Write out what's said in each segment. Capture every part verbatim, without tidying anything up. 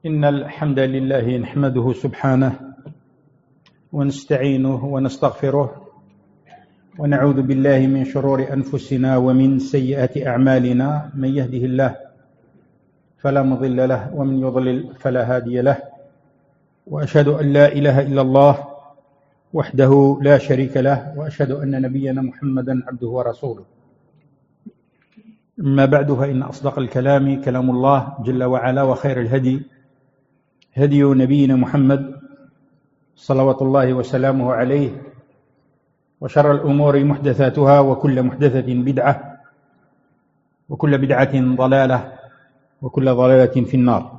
إن الحمد لله نحمده سبحانه ونستعينه ونستغفره ونعوذ بالله من شرور أنفسنا ومن سيئات أعمالنا. من يهده الله فلا مضل له ومن يضلل فلا هادي له، وأشهد أن لا إله إلا الله وحده لا شريك له، وأشهد أن نبينا محمدا عبده ورسوله. أما بعد، فإن أصدق الكلام كلام الله جل وعلا، وخير الهدي هدي نبينا محمد صلوات الله وسلامه عليه، وشر الأمور محدثاتها، وكل محدثة بدعة، وكل بدعة ضلالة، وكل ضلالة في النار.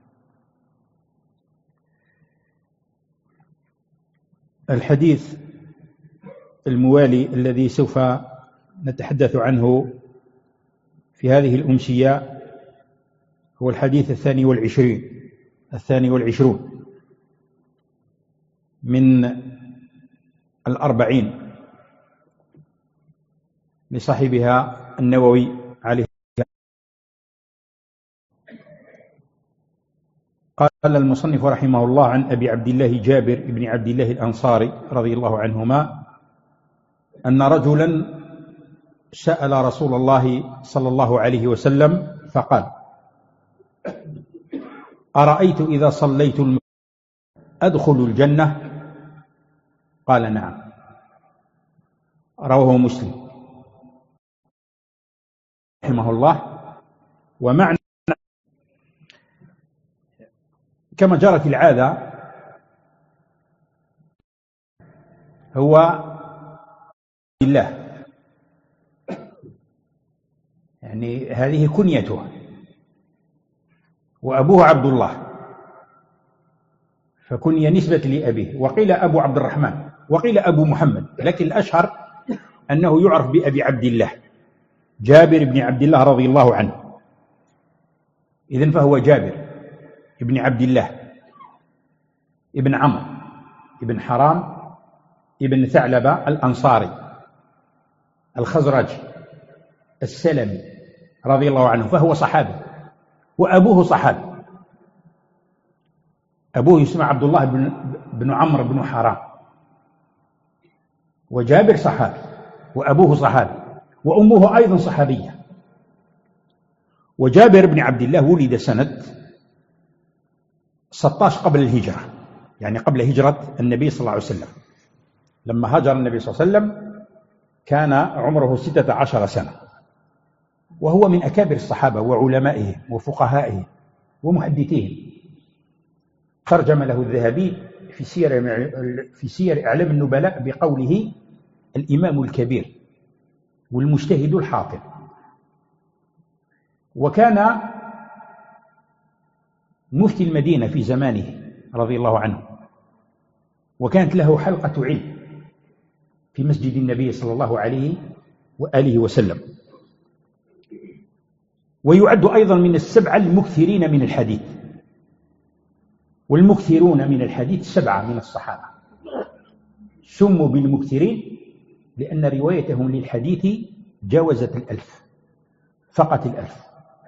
الحديث الموالي الذي سوف نتحدث عنه في هذه الأمسية هو الحديث الثاني والعشرين الثاني والعشرون من الأربعين لصاحبها النووي عليه. قال المصنف رحمه الله: عن أبي عبد الله جابر بن عبد الله الأنصاري رضي الله عنهما أن رجلا سأل رسول الله صلى الله عليه وسلم فقال: أرأيت إذا صليت المغرب أدخل الجنة؟ قال: نعم. رواه مسلم رحمه الله. ومعنى كما جرت العادة هو الله، يعني هذه كنيته، وأبوه عبد الله، فكنية نسبة لأبيه، وقيل أبو عبد الرحمن، وقيل أبو محمد، لكن الأشهر أنه يعرف بأبي عبد الله جابر بن عبد الله رضي الله عنه. إذن فهو جابر ابن عبد الله ابن عمرو ابن حرام ابن ثعلبة الأنصاري الخزرجي السلمي رضي الله عنه، فهو صحابي، وأبوه صحابي. أبوه يسمى عبد الله بن, بن عمرو بن حرام، وجابر صحابي، وأبوه صحابي، وأمه أيضا صحابية. وجابر بن عبد الله ولد سنة ستة عشر قبل الهجرة، يعني قبل هجرة النبي صلى الله عليه وسلم. لما هاجر النبي صلى الله عليه وسلم كان عمره ستة عشر سنة، وهو من أكابر الصحابة وعلمائهم وفقهائهم ومحدثيهم. ترجم له الذهبي في سير في سير أعلام النبلاء بقوله: الإمام الكبير والمجتهد الحاطب. وكان مفتي المدينة في زمانه رضي الله عنه، وكانت له حلقة علم في مسجد النبي صلى الله عليه وآله وسلم. ويعد أيضا من السبعة المكثرين من الحديث، والمكثرون من الحديث سبعة من الصحابة سموا بالمكثرين لأن روايتهم للحديث جاوزت الألف، فقط الألف.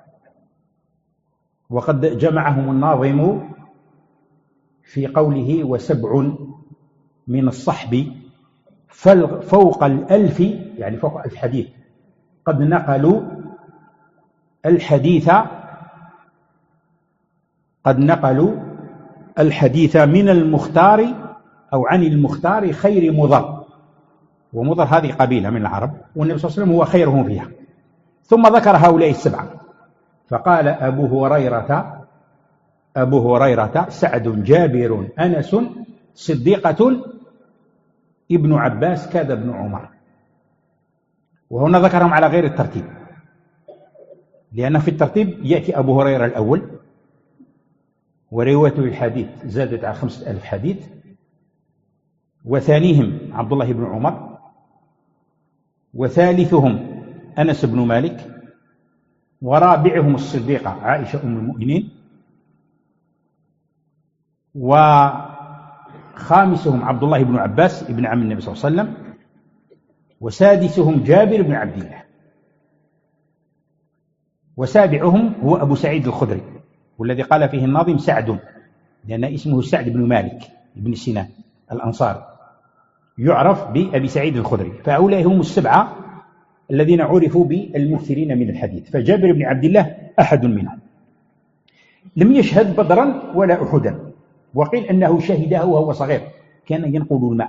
وقد جمعهم الناظم في قوله: وسبع من الصحب فوق الألف، يعني فوق ألف حديث، قد نقلوا الحديث قد نقلوا الحديث من المختار أو عن المختار خير مضر. ومضر هذه قبيلة من العرب، والنبي صلى الله عليه وسلم هو خيرهم فيها. ثم ذكر هؤلاء السبعة فقال: أبو هريرة أبو هريرة سعد جابر أنس صديقة ابن عباس كاد ابن عمر. وهنا ذكرهم على غير الترتيب، لأن في الترتيب يأتي أبو هريرة الأول، وروايته الحديث زادت على خمسة ألف حديث، وثانيهم عبد الله بن عمر، وثالثهم أنس بن مالك، ورابعهم الصديقة عائشة أم المؤمنين، وخامسهم عبد الله بن عباس ابن عم النبي صلى الله عليه وسلم، وسادسهم جابر بن عبد الله، وسابعهم هو أبو سعيد الخدري والذي قال فيه الناظم سعد، لأن اسمه سعد بن مالك بن سنان الأنصاري، يعرف بأبي سعيد الخدري. فهؤلاء هم السبعة الذين عرفوا بالمكثرين من الحديث، فجابر بن عبد الله أحد منهم. لم يشهد بدرا ولا أحدا، وقيل أنه شهده وهو صغير، كان ينقل الماء،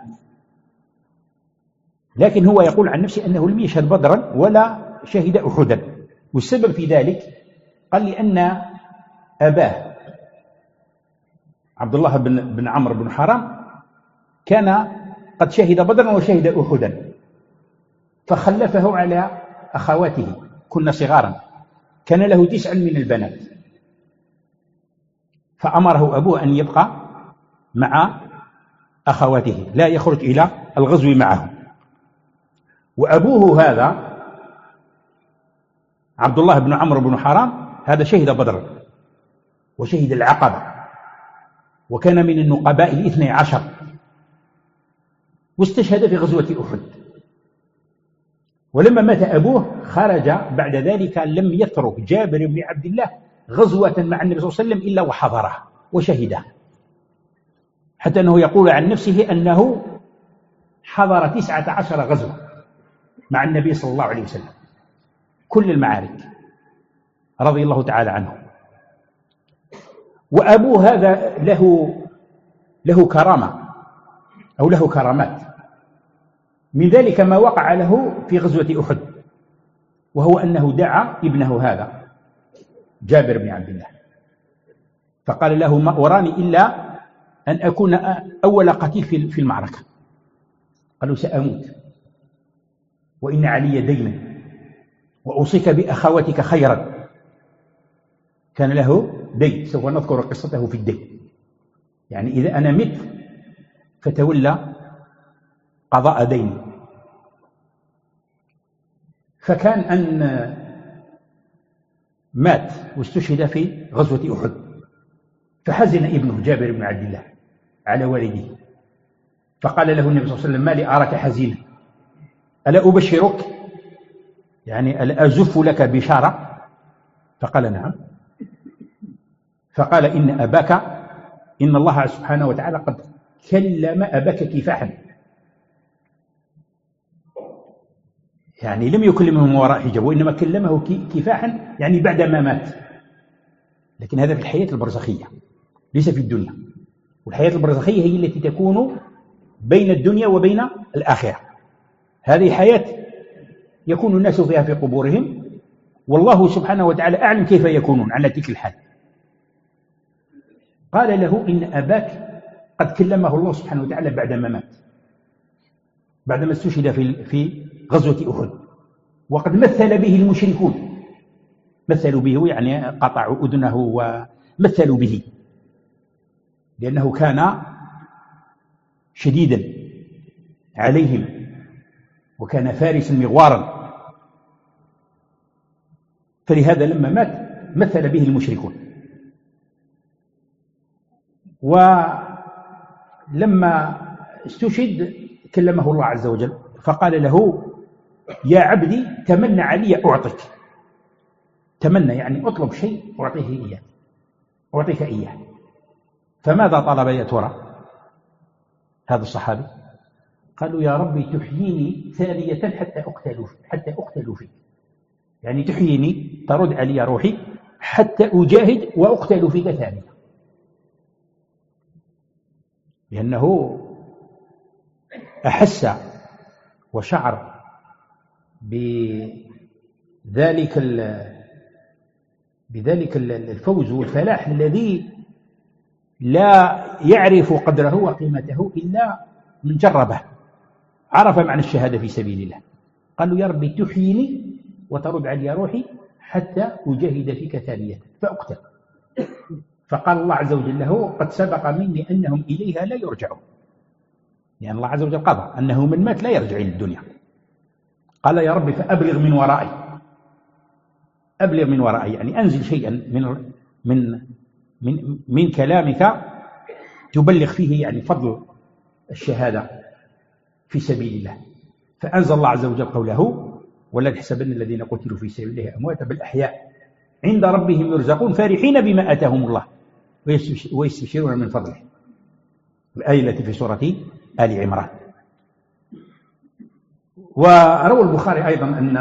لكن هو يقول عن نفسه أنه لم يشهد بدرا ولا شهد أحدا. والسبب في ذلك قال لأن أباه عبد الله بن, بن عمرو بن حرام كان قد شهد بدرا وشهد أحدا، فخلفه على أخواته كن صغارا، كان له تسع من البنات، فأمره أبوه أن يبقى مع أخواته لا يخرج إلى الغزو معه. وأبوه هذا عبد الله بن عمرو بن حرام هذا شهد بدرا وشهد العقبة، وكان من النقباء الاثني عشر، واستشهد في غزوة أحد. ولما مات أبوه خرج بعد ذلك، لم يترك جابر بن عبد الله غزوة مع النبي صلى الله عليه وسلم إلا وحضرها وشهدها، حتى أنه يقول عن نفسه أنه حضر تسعة عشر غزوة مع النبي صلى الله عليه وسلم، كل المعارك، رضي الله تعالى عنه. وأبوه هذا له له كرامة أو له كرامات، من ذلك ما وقع له في غزوة أحد، وهو أنه دعا ابنه هذا جابر بن عبد الله، فقال له ما أراني إلا أن أكون أول قتيل في المعركة. قالوا سأموت وإن علي دينا وأوصيك بأخواتك خيرا. كان له دين، سوف نذكر قصته في الدين، يعني إذا أنا مت فتولى قضاء ديني. فكان أن مات واستشهد في غزوة أحد، فحزن ابنه جابر بن عبد الله على والده، فقال له النبي صلى الله عليه وسلم ما لي أراك حزينا، ألا أبشرك، يعني ألا أزف لك بشارة؟ فقال نعم. فقال إن أباك إن الله سبحانه وتعالى قد كلم أباك كفاحا، يعني لم يكلمه من وراء حجاب، وإنما كلمه كفاحا يعني بعدما مات. لكن هذا في الحياة البرزخية ليس في الدنيا، والحياة البرزخية هي التي تكون بين الدنيا وبين الآخرة. هذه حياة يكون الناس فيها في قبورهم، والله سبحانه وتعالى أعلم كيف يكونون على تلك الحال. قال له إن أباك قد كلمه الله سبحانه وتعالى بعدما مات، بعدما استشهد في في غزوة أحد، وقد مثل به المشركون، مثلوا به يعني قطعوا أذنه ومثلوا به، لأنه كان شديدا عليهم وكان فارسا مغوارا، فلهذا لما مات مثل به المشركون. ولما استشهد كلمه الله عز وجل فقال له يا عبدي تمنى علي أعطيك، تمنى يعني أطلب شيء أعطيه إياه، أعطيك إياه. فماذا طلب يا ترى هذا الصحابي؟ قالوا يا ربي تحييني ثانية حتى أقتل حتى أقتل فيك، يعني تحييني ترد علي روحي حتى أجاهد وأقتل فيك ثانية، لأنه أحس وشعر بذلك بذلك الفوز والفلاح الذي لا يعرف قدره وقيمته إلا من جربه، عرف معنى الشهادة في سبيل الله. قالوا يا ربي تحييني وترد علي روحي حتى أجاهد فيك ثانية فأقتل. فقال الله عز وجل له قد سبق مني أنهم إليها لا يرجعون، لأن الله عز وجل قضى أنه من مات لا يرجع إلى الدنيا. قال يا ربي فأبلغ من ورائي، أبلغ من ورائي يعني أنزل شيئا من من من من كلامك تبلغ فيه يعني فضل الشهادة في سبيل الله. فأنزل الله عز وجل قوله ولا تحسبن الذين قتلوا في سبيل الله أمواتا بل أحياء عند ربهم يرزقون فرحين بما آتاهم الله ويستبشرون من فضله. الآية التي في سورة آل عمران. وروى البخاري أيضا أن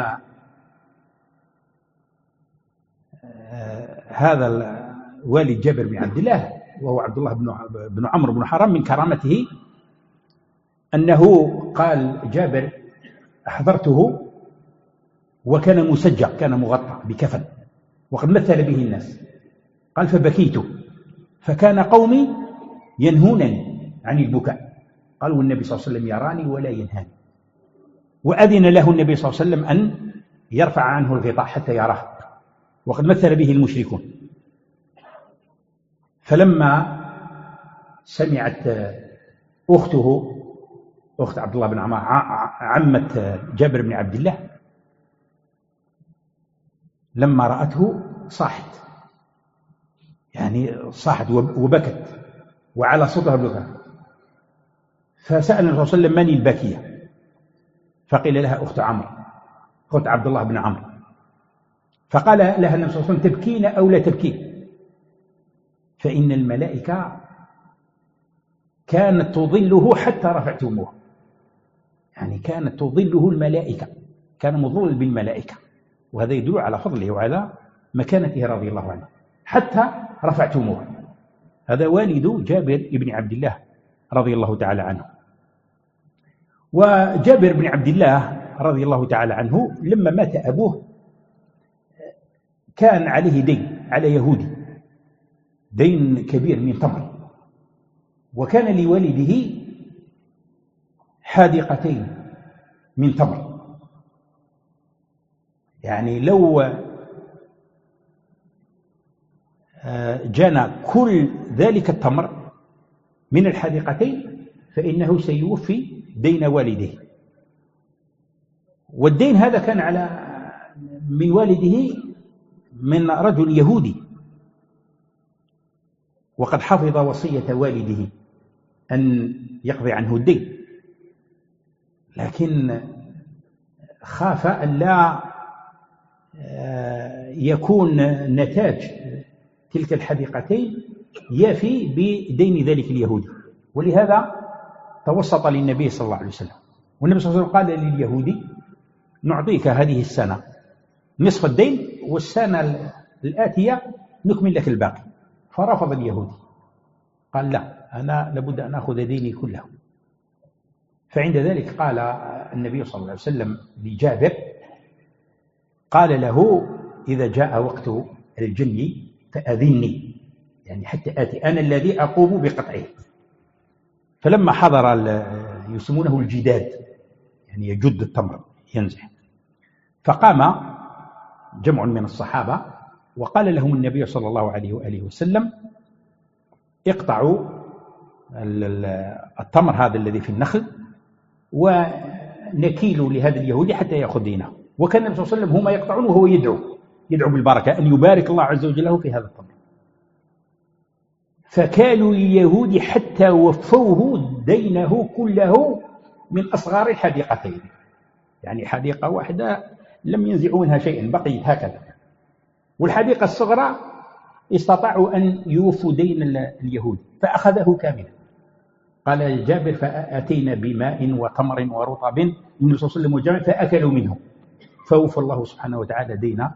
هذا والد جابر بن عبد الله وهو عبد الله بن عمرو بن حرام من كرامته أنه قال جابر أحضرته وكان مسجع، كان مغطى بكفن وقد مثل به الناس. قال فبكيت فكان قومي ينهونني عن البكاء. قال والنبي صلى الله عليه وسلم يراني ولا ينهاني، وأذن له النبي صلى الله عليه وسلم أن يرفع عنه الغطاء حتى يراه، وقد مثل به المشركون. فلما سمعت أخته أخت عبد الله بن عمر عمة جابر بن عبد الله لما رأته صاحت، يعني صاحت وبكت وعلى صوتها بكى. فسأل النبي صلى الله عليه وسلم من الباكية؟ فقيل لها أخت عمرو، أخت عبد الله بن عمرو. فقال لها النبي صلى الله عليه وسلم تبكين أو لا تبكين؟ فإن الملائكة كانت تظله حتى رفعتموه، يعني كانت تظله الملائكة، كان مظلل بالملائكة، وهذا يدل على فضله وعلى مكانته رضي الله عنه حتى رفعتموه. هذا والد جابر بن عبد الله رضي الله تعالى عنه. وجابر بن عبد الله رضي الله تعالى عنه لما مات أبوه كان عليه دين على يهودي، دين كبير من تمر، وكان لوالده حديقتين من تمر. يعني لو جنى كل ذلك التمر من الحديقتين فإنه سيوفي دين والده. والدين هذا كان على من والده من رجل يهودي، وقد حفظ وصية والده أن يقضي عنه الدين، لكن خاف أن لا يكون نتاج تلك الحديقتين يفي بدين ذلك اليهودي، ولهذا توسط للنبي صلى الله عليه وسلم. والنبي صلى الله عليه وسلم قال لليهودي نعطيك هذه السنة نصف الدين والسنة الآتية نكمل لك الباقي. فرفض اليهودي، قال لا، أنا لابد أن أخذ ديني كله. فعند ذلك قال النبي صلى الله عليه وسلم لجابر، قال له إذا جاء وقت الجني فأذني، يعني حتى آتي أنا الذي أقوم بقطعه. فلما حضر يسمونه الجداد، يعني يجد التمر ينزح، فقام جمع من الصحابة وقال لهم النبي صلى الله عليه وآله وسلم اقطعوا التمر هذا الذي في النخل ونكيل لهذا اليهودي حتى يأخذ دينه. وكان النبي صلى الله عليه وسلم هما يقطعون وهو يدعو يدعو بالبركة أن يبارك الله عز وجل له في هذا التمر. فكانوا اليهود حتى وفوه دينه كله من أصغار الحديقتين، يعني حديقة واحدة لم ينزعوا منها شيئا، بقيت هكذا. والحديقة الصغرى استطاعوا أن يوفوا دين اليهود فأخذه كاملا. قال جابر فأتينا بماء وتمر ورطب النبي صلى الله عليه وسلم وجمع فأكلوا منه، فوفى الله سبحانه وتعالى دين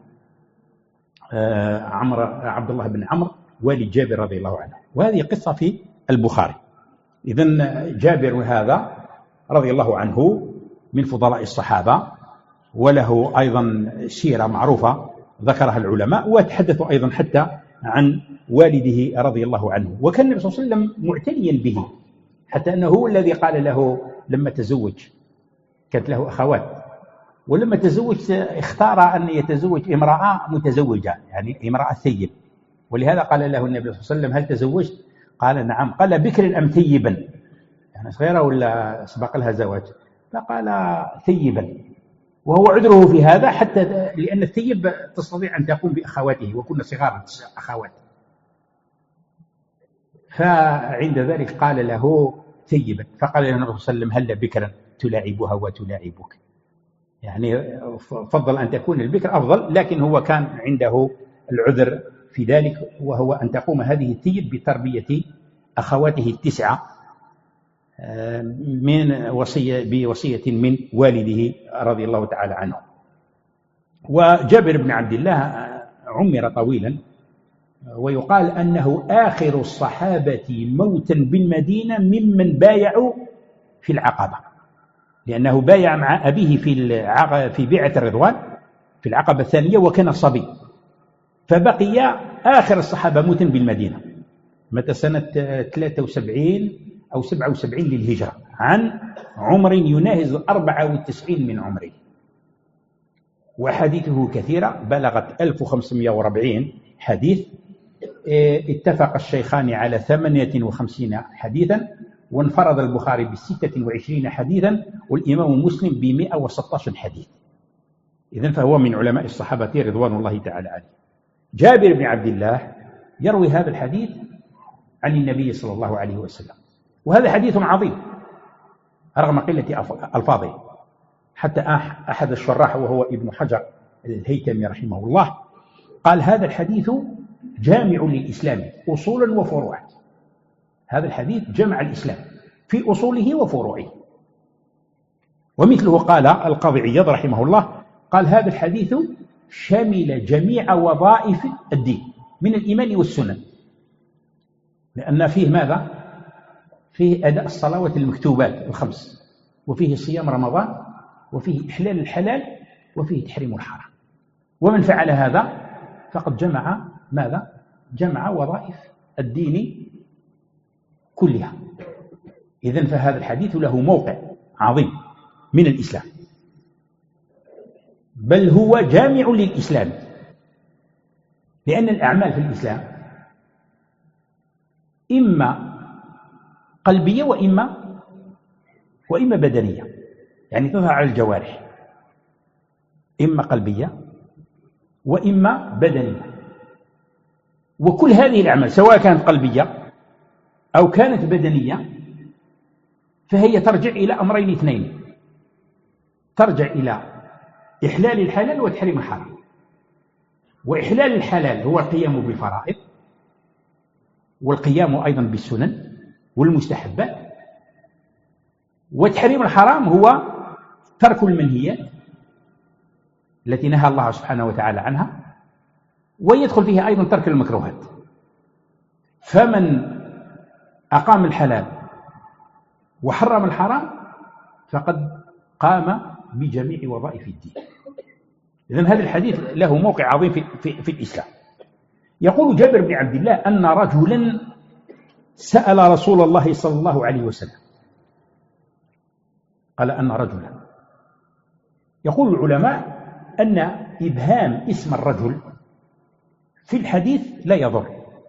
عمرو عبد الله بن عمرو والد جابر رضي الله عنه. وهذه قصة في البخاري. إذن جابر هذا رضي الله عنه من فضلاء الصحابة، وله أيضا سيرة معروفة ذكرها العلماء، وتحدثوا أيضا حتى عن والده رضي الله عنه. وكان النبي صلى الله عليه وسلم معتنيا به، حتى أنه هو الذي قال له لما تزوج، كانت له أخوات، ولما تزوج اختار أن يتزوج امرأة متزوجة، يعني امرأة ثيب. ولهذا قال له النبي صلى الله عليه وسلم هل تزوجت؟ قال نعم. قال بكر أم ثيبا؟ يعني صغيرة ولا سبق لها زواج؟ فقال ثيبا، وهو عذره في هذا حتى لأن الثيب تستطيع أن تقوم بأخواته وكنا صغار أخوات. فعند ذلك قال له ثيبا، فقال له النبي صلى الله عليه وسلم هل بكرا تلاعبها وتلاعبك؟ يعني فضل أن تكون البكر أفضل، لكن هو كان عنده العذر في ذلك، وهو أن تقوم هذه الثيب بتربية أخواته التسعة من وصية بوصية من والده رضي الله تعالى عنه. وجابر بن عبد الله عمر طويلا، ويقال أنه آخر الصحابة موتا بالمدينة ممن بايعوا في العقبة، لأنه بايع مع أبيه في في بيعة الرضوان في العقبة الثانية وكان صبي، فبقي آخر الصحابة موتا بالمدينة متى سنة ثلاثة وسبعين أو سبعة وسبعين للهجرة، عن عمر يناهز أربعة وتسعين من عمره. وحديثه كثيرة بلغت ألف وخمسمائة وأربعين حديث، اتفق الشيخان على ثمانية وخمسين حديثا، وانفرد البخاري بستة وعشرين حديثا، والإمام مسلم بمئة وستة عشر حديث. إذن فهو من علماء الصحابة رضوان الله تعالى عليه. جابر بن عبد الله يروي هذا الحديث عن النبي صلى الله عليه وسلم، وهذا حديث عظيم رغم قلة ألفاظه. حتى أحد الشراح وهو ابن حجر الهيثمي رحمه الله قال هذا الحديث جامع للإسلام أصولا وفروعا. هذا الحديث جمع الإسلام في أصوله وفروعه. ومثله قال القاضي عياض رحمه الله قال هذا الحديث شمل جميع وظائف الدين من الإيمان والسنن، لأن فيه ماذا؟ فيه أداء الصلوات المكتوبات الخمس، وفيه صيام رمضان، وفيه إحلال الحلال، وفيه تحريم الحرام. ومن فعل هذا فقد جمع ماذا؟ جمع وظائف الدين كلها. إذن فهذا الحديث له موقع عظيم من الإسلام، بل هو جامع للإسلام، لأن الأعمال في الإسلام إما قلبية وإما وإما بدنية، يعني تظهر على الجوارح، إما قلبية وإما بدنية. وكل هذه الأعمال سواء كانت قلبية أو كانت بدنية فهي ترجع إلى أمرين اثنين، ترجع إلى إحلال الحلال وتحريم الحرام. وإحلال الحلال هو القيام بالفرائض، والقيام أيضا بالسنن والمستحبات، وتحريم الحرام هو ترك المنهيات التي نهى الله سبحانه وتعالى عنها، ويدخل فيها أيضا ترك المكروهات. فمن أقام الحلال وحرم الحرام فقد قام بجميع وظائف الدين. إذن هذا الحديث له موقع عظيم في, في, في الإسلام. يقول جابر بن عبد الله أن رجلا سأل رسول الله صلى الله عليه وسلم، قال أن رجلا، يقول العلماء أن إبهام اسم الرجل في الحديث لا يضر،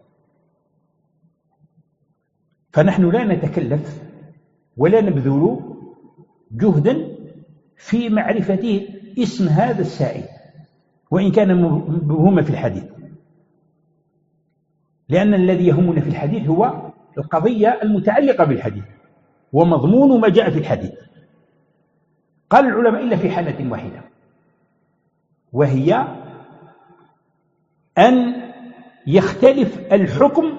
فنحن لا نتكلف ولا نبذل جهدا في معرفة اسم هذا السائل وإن كان مبهما في الحديث، لأن الذي يهمنا في الحديث هو القضية المتعلقة بالحديث ومضمون ما جاء في الحديث. قال العلماء إلا في حالة واحدة، وهي أن يختلف الحكم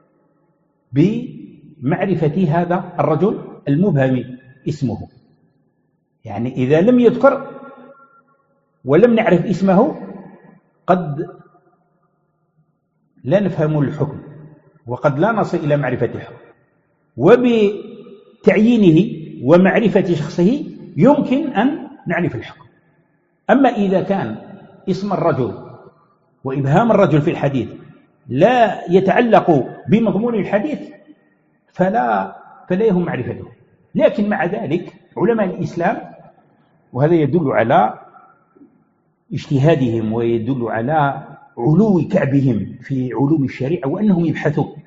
بمعرفة هذا الرجل المبهم اسمه. يعني إذا لم يذكر ولم نعرف اسمه قد لا نفهم الحكم وقد لا نصل إلى معرفة الحكم، وبتعيينه ومعرفة شخصه يمكن أن نعرف الحكم. أما إذا كان اسم الرجل وإبهام الرجل في الحديث لا يتعلق بمضمون الحديث فلا, فلا يهم معرفته. لكن مع ذلك علماء الإسلام، وهذا يدل على اجتهادهم ويدل على علو كعبهم في علوم الشريعة وأنهم يبحثون.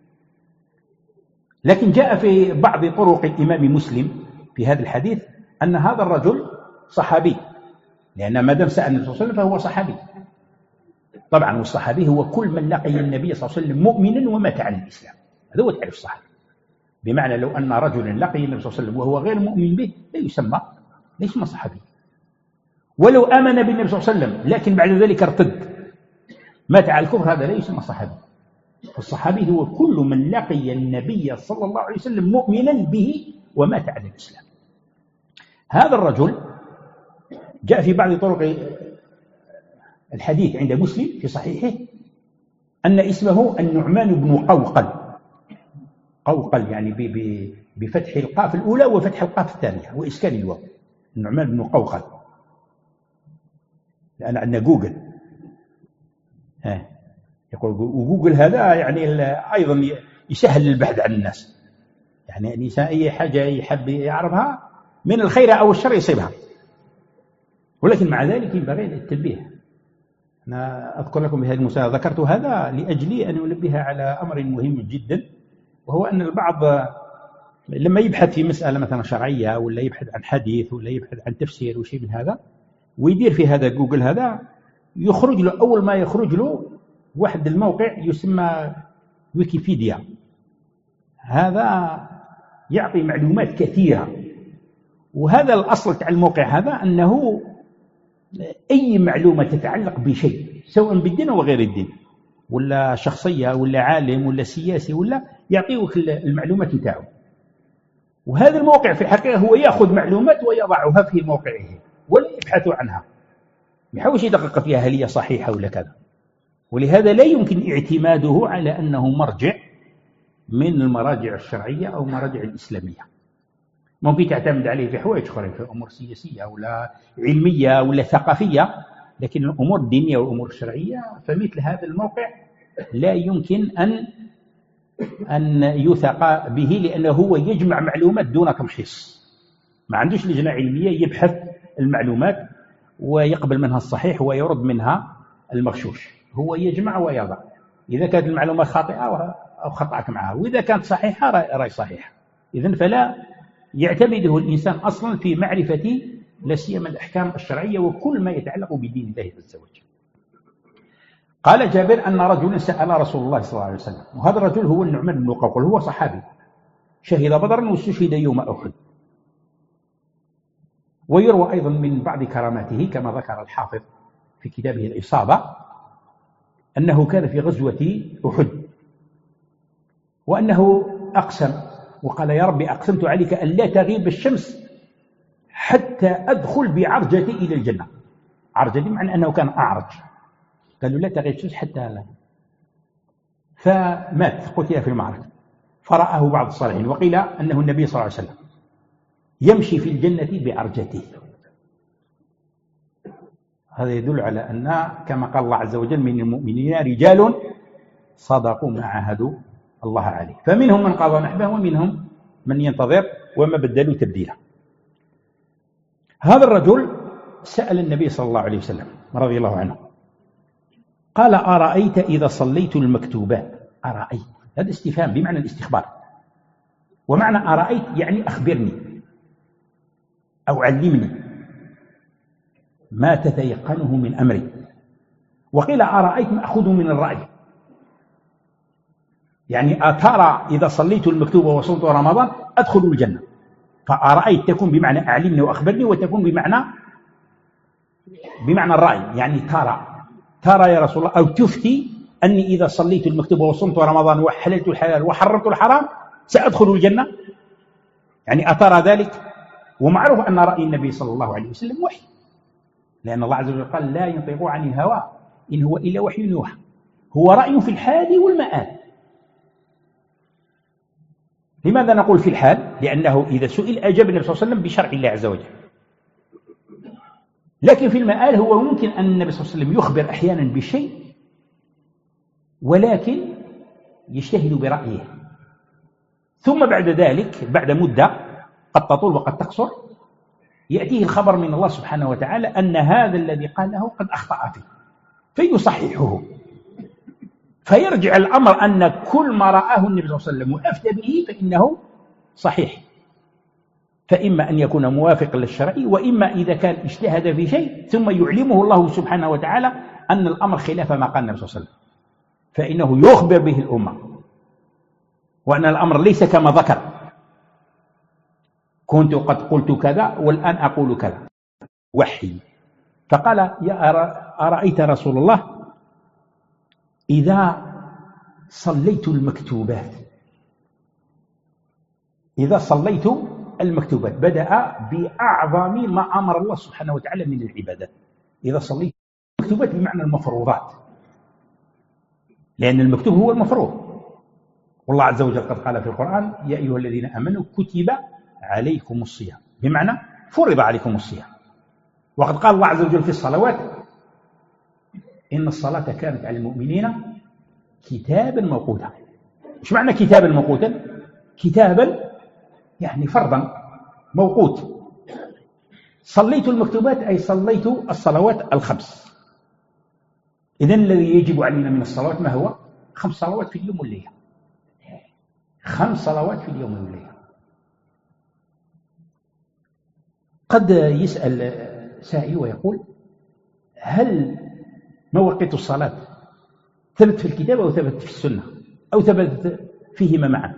لكن جاء في بعض طرق الإمام مسلم في هذا الحديث أن هذا الرجل صحابي، لأن ما دام سأل النبي صلى الله عليه وسلم فهو صحابي طبعا، والصحابي هو كل من لقي النبي صلى الله عليه وسلم مؤمنا ومات على الإسلام، هذا هو تعريف الصحابي. بمعنى لو أن رجلا لقي النبي صلى الله عليه وسلم وهو غير مؤمن به لا يسمى لا يسمى صحابي. ولو آمن بالنبي صلى الله عليه وسلم لكن بعد ذلك ارتد مات على الكفر هذا لا يسمى صحابي. الصحابي هو كل من لقي النبي صلى الله عليه وسلم مؤمنا به ومات على الإسلام. هذا الرجل جاء في بعض طرق الحديث عند مسلم في صحيحه أن اسمه النعمان بن قوقل. قوقل يعني بفتح القاف الأولى وفتح القاف الثانية وإسكان الواو. النعمان بن قوقل، لأن عندنا جوجل ها يقول، وجوجل هذا يعني أيضا يسهل البحث عن الناس، يعني الإنسان أي حاجة يحب يعرفها من الخير أو الشر يصيبها. ولكن مع ذلك ينبغي التنبيه. أنا أذكر لكم بهذه المسألة، ذكرت هذا لأجل أن أنبه على أمر مهم جدا، وهو أن البعض لما يبحث في مسألة مثلا شرعية ولا يبحث عن حديث ولا يبحث عن تفسير وشيء من هذا ويدير في هذا جوجل، هذا يخرج له أول ما يخرج له واحد الموقع يسمى ويكيبيديا. هذا يعطي معلومات كثيرة، وهذا الأصل تاع الموقع هذا أنه أي معلومة تتعلق بشيء سواء بالدين أو غير الدين ولا شخصية ولا عالم ولا سياسي ولا يعطيك المعلومات نتاعه. وهذا الموقع في الحقيقة هو يأخذ معلومات ويضعها في موقعه ولا يبحث عنها، يحاول يدقق فيها هل هي صحيحة ولا كذا. ولهذا لا يمكن اعتماده على أنه مرجع من المراجع الشرعية أو المراجع الإسلامية. ممكن تعتمد عليه في حوايج أخرى، في أمور سياسية ولا علمية ولا ثقافية، لكن الأمور الدينية والأمور الشرعية فمثل هذا الموقع لا يمكن أن أن يثق به، لأنه هو يجمع معلومات دون تمحيص. ما عندوش لجنة علمية يبحث المعلومات ويقبل منها الصحيح ويرد منها المغشوش، هو يجمع ويضع. إذا كانت المعلومة خاطئة أو خطأك معها، وإذا كانت صحيحة رأي صحيحة. إذن فلا يعتمده الإنسان أصلا في معرفة لا سيما الأحكام الشرعية وكل ما يتعلق بدين الله عز وجل. قال جابر أن رجلا سأل رسول الله صلى الله عليه وسلم، وهذا الرجل هو النعمان بن قوقل، هو صحابي شهد بدرا واستشهد يوم أحد. ويروى أيضا من بعض كراماته كما ذكر الحافظ في كتابه الإصابة أنه كان في غزوة أحد وأنه أقسم وقال: يا رب أقسمت عليك أن لا تغيب الشمس حتى أدخل بعرجتي إلى الجنة. عرجتي معنى أنه كان أعرج، قالوا لا تغيب الشمس حتى لا. فمات، قتل في المعركة. فرآه بعض الصالحين وقيل أنه النبي صلى الله عليه وسلم يمشي في الجنة بعرجته. هذا يدل على أن كما قال الله عز وجل: من المؤمنين رجال صدقوا ما عاهدوا الله عليه، فمنهم من قضى نحبه ومنهم من ينتظر وما بدلوا تبديلا. هذا الرجل سأل النبي صلى الله عليه وسلم رضي الله عنه، قال: أرأيت إذا صليت المكتوبات؟ أرأيت هذا استفهام بمعنى الاستخبار، ومعنى أرأيت يعني أخبرني أو علمني ما تتيقنه من أمري. وقيل أرأيت مأخوذ من الرأي، يعني أترى إذا صليت المكتوبة وصمت رمضان أدخل الجنة. فأرأيت تكون بمعنى أعلمني وأخبرني، وتكون بمعنى بمعنى الرأي، يعني ترى ترى يا رسول الله، أو تفتي أني إذا صليت المكتوبة وصمت رمضان وحللت الحلال وحرمت الحرام سأدخل الجنة، يعني أترى ذلك. ومعروف أن رأي النبي صلى الله عليه وسلم وحي، لأن الله عز وجل قال: لا ينطق عن الهوى إن هو إلا وحي يوحى. هو رأي في الحال والمآل. لماذا نقول في الحال؟ لأنه إذا سئل أجاب النبي صلى الله عليه وسلم بشرع الله عز وجل. لكن في المآل هو ممكن أن النبي صلى الله عليه وسلم يخبر أحيانا بشيء ولكن يجتهد برأيه، ثم بعد ذلك بعد مدة قد تطول وقد تقصر يأتيه الخبر من الله سبحانه وتعالى أن هذا الذي قاله قد أخطأ فيه فيصححه، فيرجع الأمر أن كل ما رآه النبي صلى الله عليه وسلم وأفتى به فإنه صحيح، فإما أن يكون موافقا للشرع، وإما إذا كان اجتهد في شيء ثم يعلمه الله سبحانه وتعالى أن الأمر خلاف ما قال النبي صلى الله عليه وسلم، فإنه يخبر به الأمة وأن الأمر ليس كما ذكر، كنت قد قلت كذا والآن أقول كذا، وحي. فقال: يا أرأيت رسول الله إذا صليت المكتوبات إذا صليت المكتوبات بدأ بأعظم ما أمر الله سبحانه وتعالى من العبادات. إذا صليت المكتوبات بمعنى المفروضات، لأن المكتوب هو المفروض. والله عز وجل قد قال في القرآن: يا أيها الذين آمنوا كتب عليكم الصيام، بمعنى فرض عليكم الصيام. وقد قال الله عز وجل في الصلوات: إن الصلاة كانت على المؤمنين كتابا موقوتا. إيش معنى كتابا موقوتا؟ كتابا يعني فرضا موقوت. صليت المكتوبات أي صليت الصلوات الخمس. إذن الذي يجب علينا من الصلوات ما هو؟ خمس صلوات في اليوم والليلة. خمس صلوات في اليوم والليلة. قد يسأل سائل ويقول: هل مواقيت الصلاة ثبت في الكتاب أو ثبت في السنة أو ثبت فيهما معا؟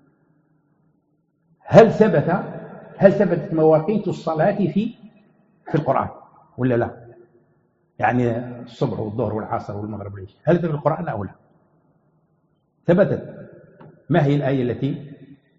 هل ثبت هل ثبتت مواقيت الصلاة في في القرآن ولا لا؟ يعني الصبح والظهر والعصر والمغرب والعشاء، هل ثبت في القرآن أو لا؟ ثبتت. ما هي الآية التي؟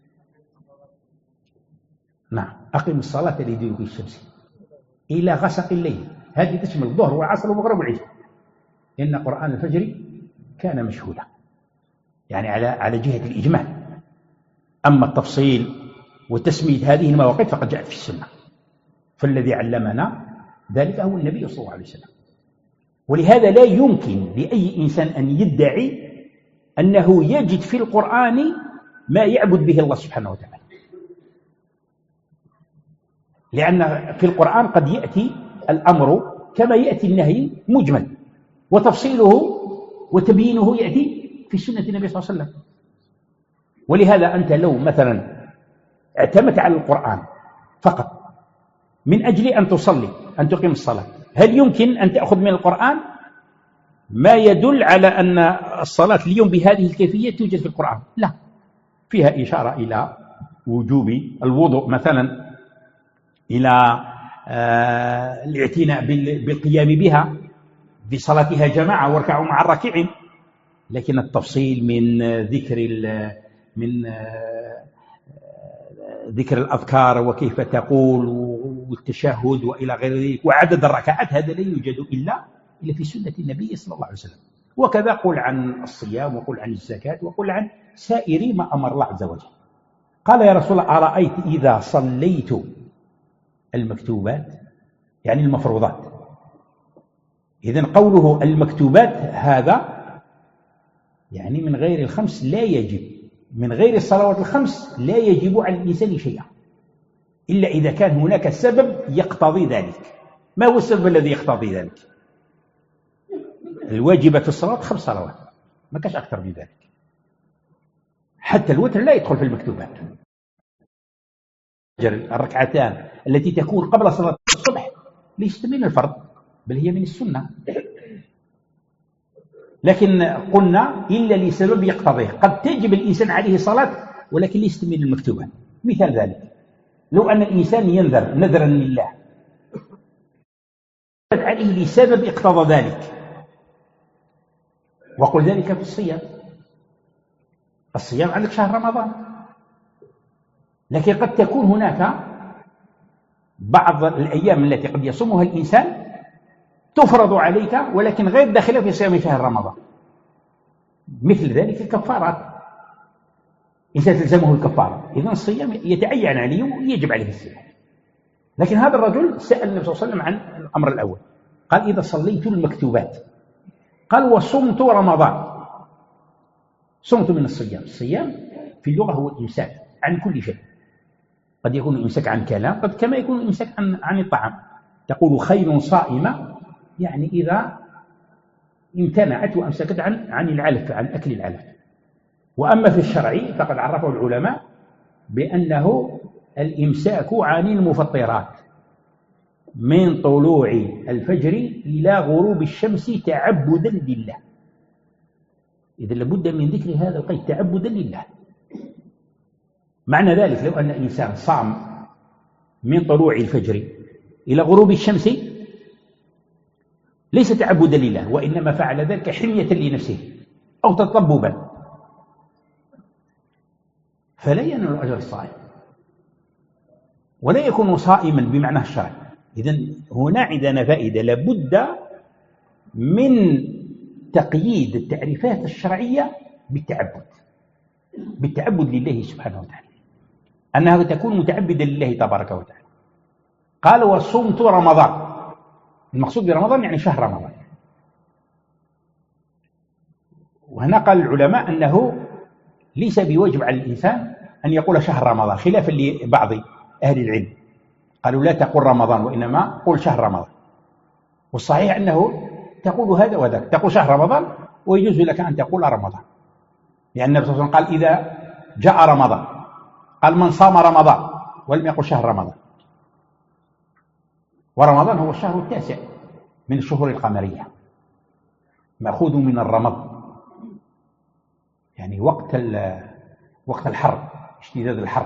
نعم: أقم الصلاة لدلوك الشمس إلى غسق الليل. هذه تشمل الظهر والعصر والمغرب والعشاء. إن قرآن الفجر كان مشهودا، يعني على على جهة الإجمال. أما التفصيل وتسمية هذه المواقيت فقد جاءت في السنة، فالذي علمنا ذلك هو النبي صلى الله عليه وسلم. ولهذا لا يمكن لأي إنسان أن يدعي أنه يجد في القرآن ما يعبد به الله سبحانه وتعالى، لأن في القرآن قد يأتي الأمر كما يأتي النهي مجمل، وتفصيله وتبيينه يأتي في سنة النبي صلى الله عليه وسلم. ولهذا أنت لو مثلا اعتمدت على القرآن فقط من أجل أن تصلي أن تقيم الصلاة، هل يمكن أن تأخذ من القرآن ما يدل على أن الصلاة اليوم بهذه الكيفية توجد في القرآن؟ لا، فيها إشارة إلى وجوب الوضوء مثلا، إلى آه الاعتناء بالقيام بها بصلاتها جماعة واركعوا مع الراكعين. لكن التفصيل من ذكر من آه ذكر الأذكار وكيف تقول والتشهد وإلى غير ذلك وعدد الركعات، هذا لا يوجد إلا إلا في سنة النبي صلى الله عليه وسلم. وكذا قل عن الصيام وقل عن الزكاة وقل عن سائر ما أمر الله عز وجل. قال: يا رسول الله أرأيت إذا صليت المكتوبات، يعني المفروضات. إذن قوله المكتوبات هذا يعني من غير الخمس لا يجب، من غير الصلوات الخمس لا يجب على الإنسان شيئا إلا إذا كان هناك سبب يقتضي ذلك. ما هو السبب الذي يقتضي ذلك؟ الواجبة في الصلاة خمس صلوات، ما كاش أكثر من ذلك. حتى الوتر لا يدخل في المكتوبات. الركعتان التي تكون قبل صلاة الصبح ليست من الفرض بل هي من السنة، لكن قلنا إلا لسبب يقتضيه. قد تجب الإنسان عليه صلاة ولكن ليست من المكتوبات. مثال ذلك لو أن الإنسان ينذر نذرا لله عليه لسبب اقتضى ذلك، وقل ذلك في الصيام. الصيام عندك شهر رمضان، لكن قد تكون هناك بعض الأيام التي قد يصومها الإنسان تفرض عليك ولكن غير داخلة في صيام شهر رمضان. مثل ذلك الكفارات، إنسان تلزمه الكفارة، إذن الصيام يتعين عليه ويجب عليه الصيام. لكن هذا الرجل سأل النبي صلى الله عليه وسلم عن الأمر الأول، قال: إذا صليت المكتوبات. قال: وصمت رمضان. صمت من الصيام. الصيام في اللغة هو الإمساك عن كل شيء. قد يكون الإمساك عن كلام، قد كما يكون الإمساك عن, عن الطعام. تقول خيل صائمة يعني إذا امتنعت وأمسكت عن عن العلف، عن أكل العلف. وأما في الشرع فقد عرفه العلماء بأنه الإمساك عن المفطرات من طلوع الفجر إلى غروب الشمس تعبدا لله. إذا لابد من ذكر هذا القيد، تعبدا لله. معنى ذلك لو أن إنسان صام من طلوع الفجر إلى غروب الشمس ليس تعبدا لله، وإنما فعل ذلك حمية لنفسه، أو تطببا فلا ينال أجر الصائم ولا يكون صائما بمعنى الشرعي. إذن هنا عندنا فائدة، لابد من تقييد التعريفات الشرعية بالتعبد، بالتعبد لله سبحانه وتعالى، أنها تكون متعبدا لله تبارك وتعالى. قال وصمت رمضان، المقصود برمضان يعني شهر رمضان. وهنا قال العلماء أنه ليس بواجب على الإنسان أن يقول شهر رمضان، خلافا لبعض أهل العلم قالوا لا تقول رمضان وإنما قول شهر رمضان. والصحيح أنه تقول هذا وذاك، تقول شهر رمضان ويجوز لك أن تقول رمضان، لأن النبي صلى الله عليه وسلم قال إذا جاء رمضان قال من صام رمضان ولم يقل شهر رمضان. ورمضان هو الشهر التاسع من الشهور القمرية، مأخوذ من الرمض، يعني وقت وقت الحر، اشتداد الحر.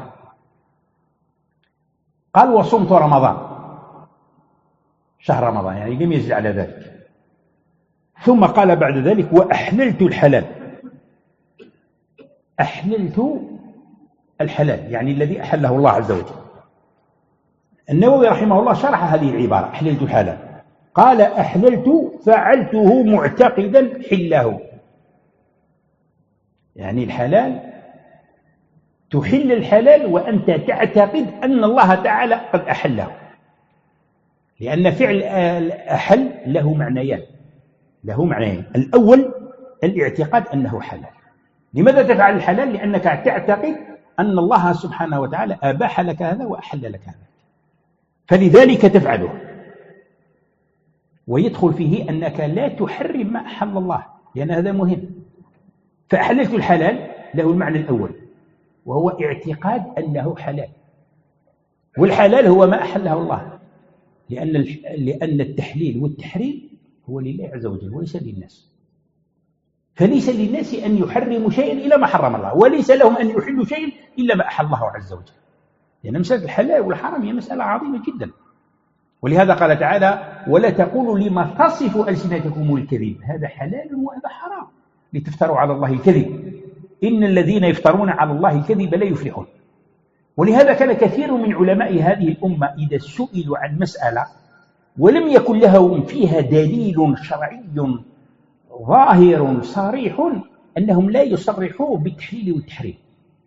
قال وصمت رمضان، شهر رمضان يعني لم يزد على ذلك. ثم قال بعد ذلك وأحللت الحلال. أحللت الحلال يعني الذي أحله الله عز وجل. النووي رحمه الله شرح هذه العبارة أحللت الحلال، قال أحللت فعلته معتقدا حله، يعني الحلال تحل الحلال وأنت تعتقد أن الله تعالى قد أحله، لأن فعل أحل له معنيان، له معنيان. الأول الاعتقاد أنه حلال. لماذا تفعل الحلال؟ لأنك تعتقد أن الله سبحانه وتعالى أباح لك هذا وأحل لك هذا، فلذلك تفعله. ويدخل فيه أنك لا تحرم ما أحل الله، لأن هذا مهم. فأحللت الحلال له المعنى الأول وهو اعتقاد أنه حلال، والحلال هو ما أحله الله، لأن لأن التحليل والتحريم هو لله عز وجل وليس للناس. فليس للناس أن يحرموا شيئا إلا ما حرم الله، وليس لهم أن يحلوا شيئا إلا ما أحل الله عز وجل، لأن مسألة الحلال والحرام هي مسألة عظيمة جدا. ولهذا قال تعالى ولا تقولوا لما تصف ألسنتكم الكذب هذا حلال وهذا حرام لتفتروا على الله الكذب إن الذين يفترون على الله الكذب لا يفلحون. ولهذا كان كثير من علماء هذه الأمة إذا سئلوا عن مسألة ولم يكن لهم فيها دليل شرعي ظاهر صريح أنهم لا يصرحوا بالتحليل والتحريم.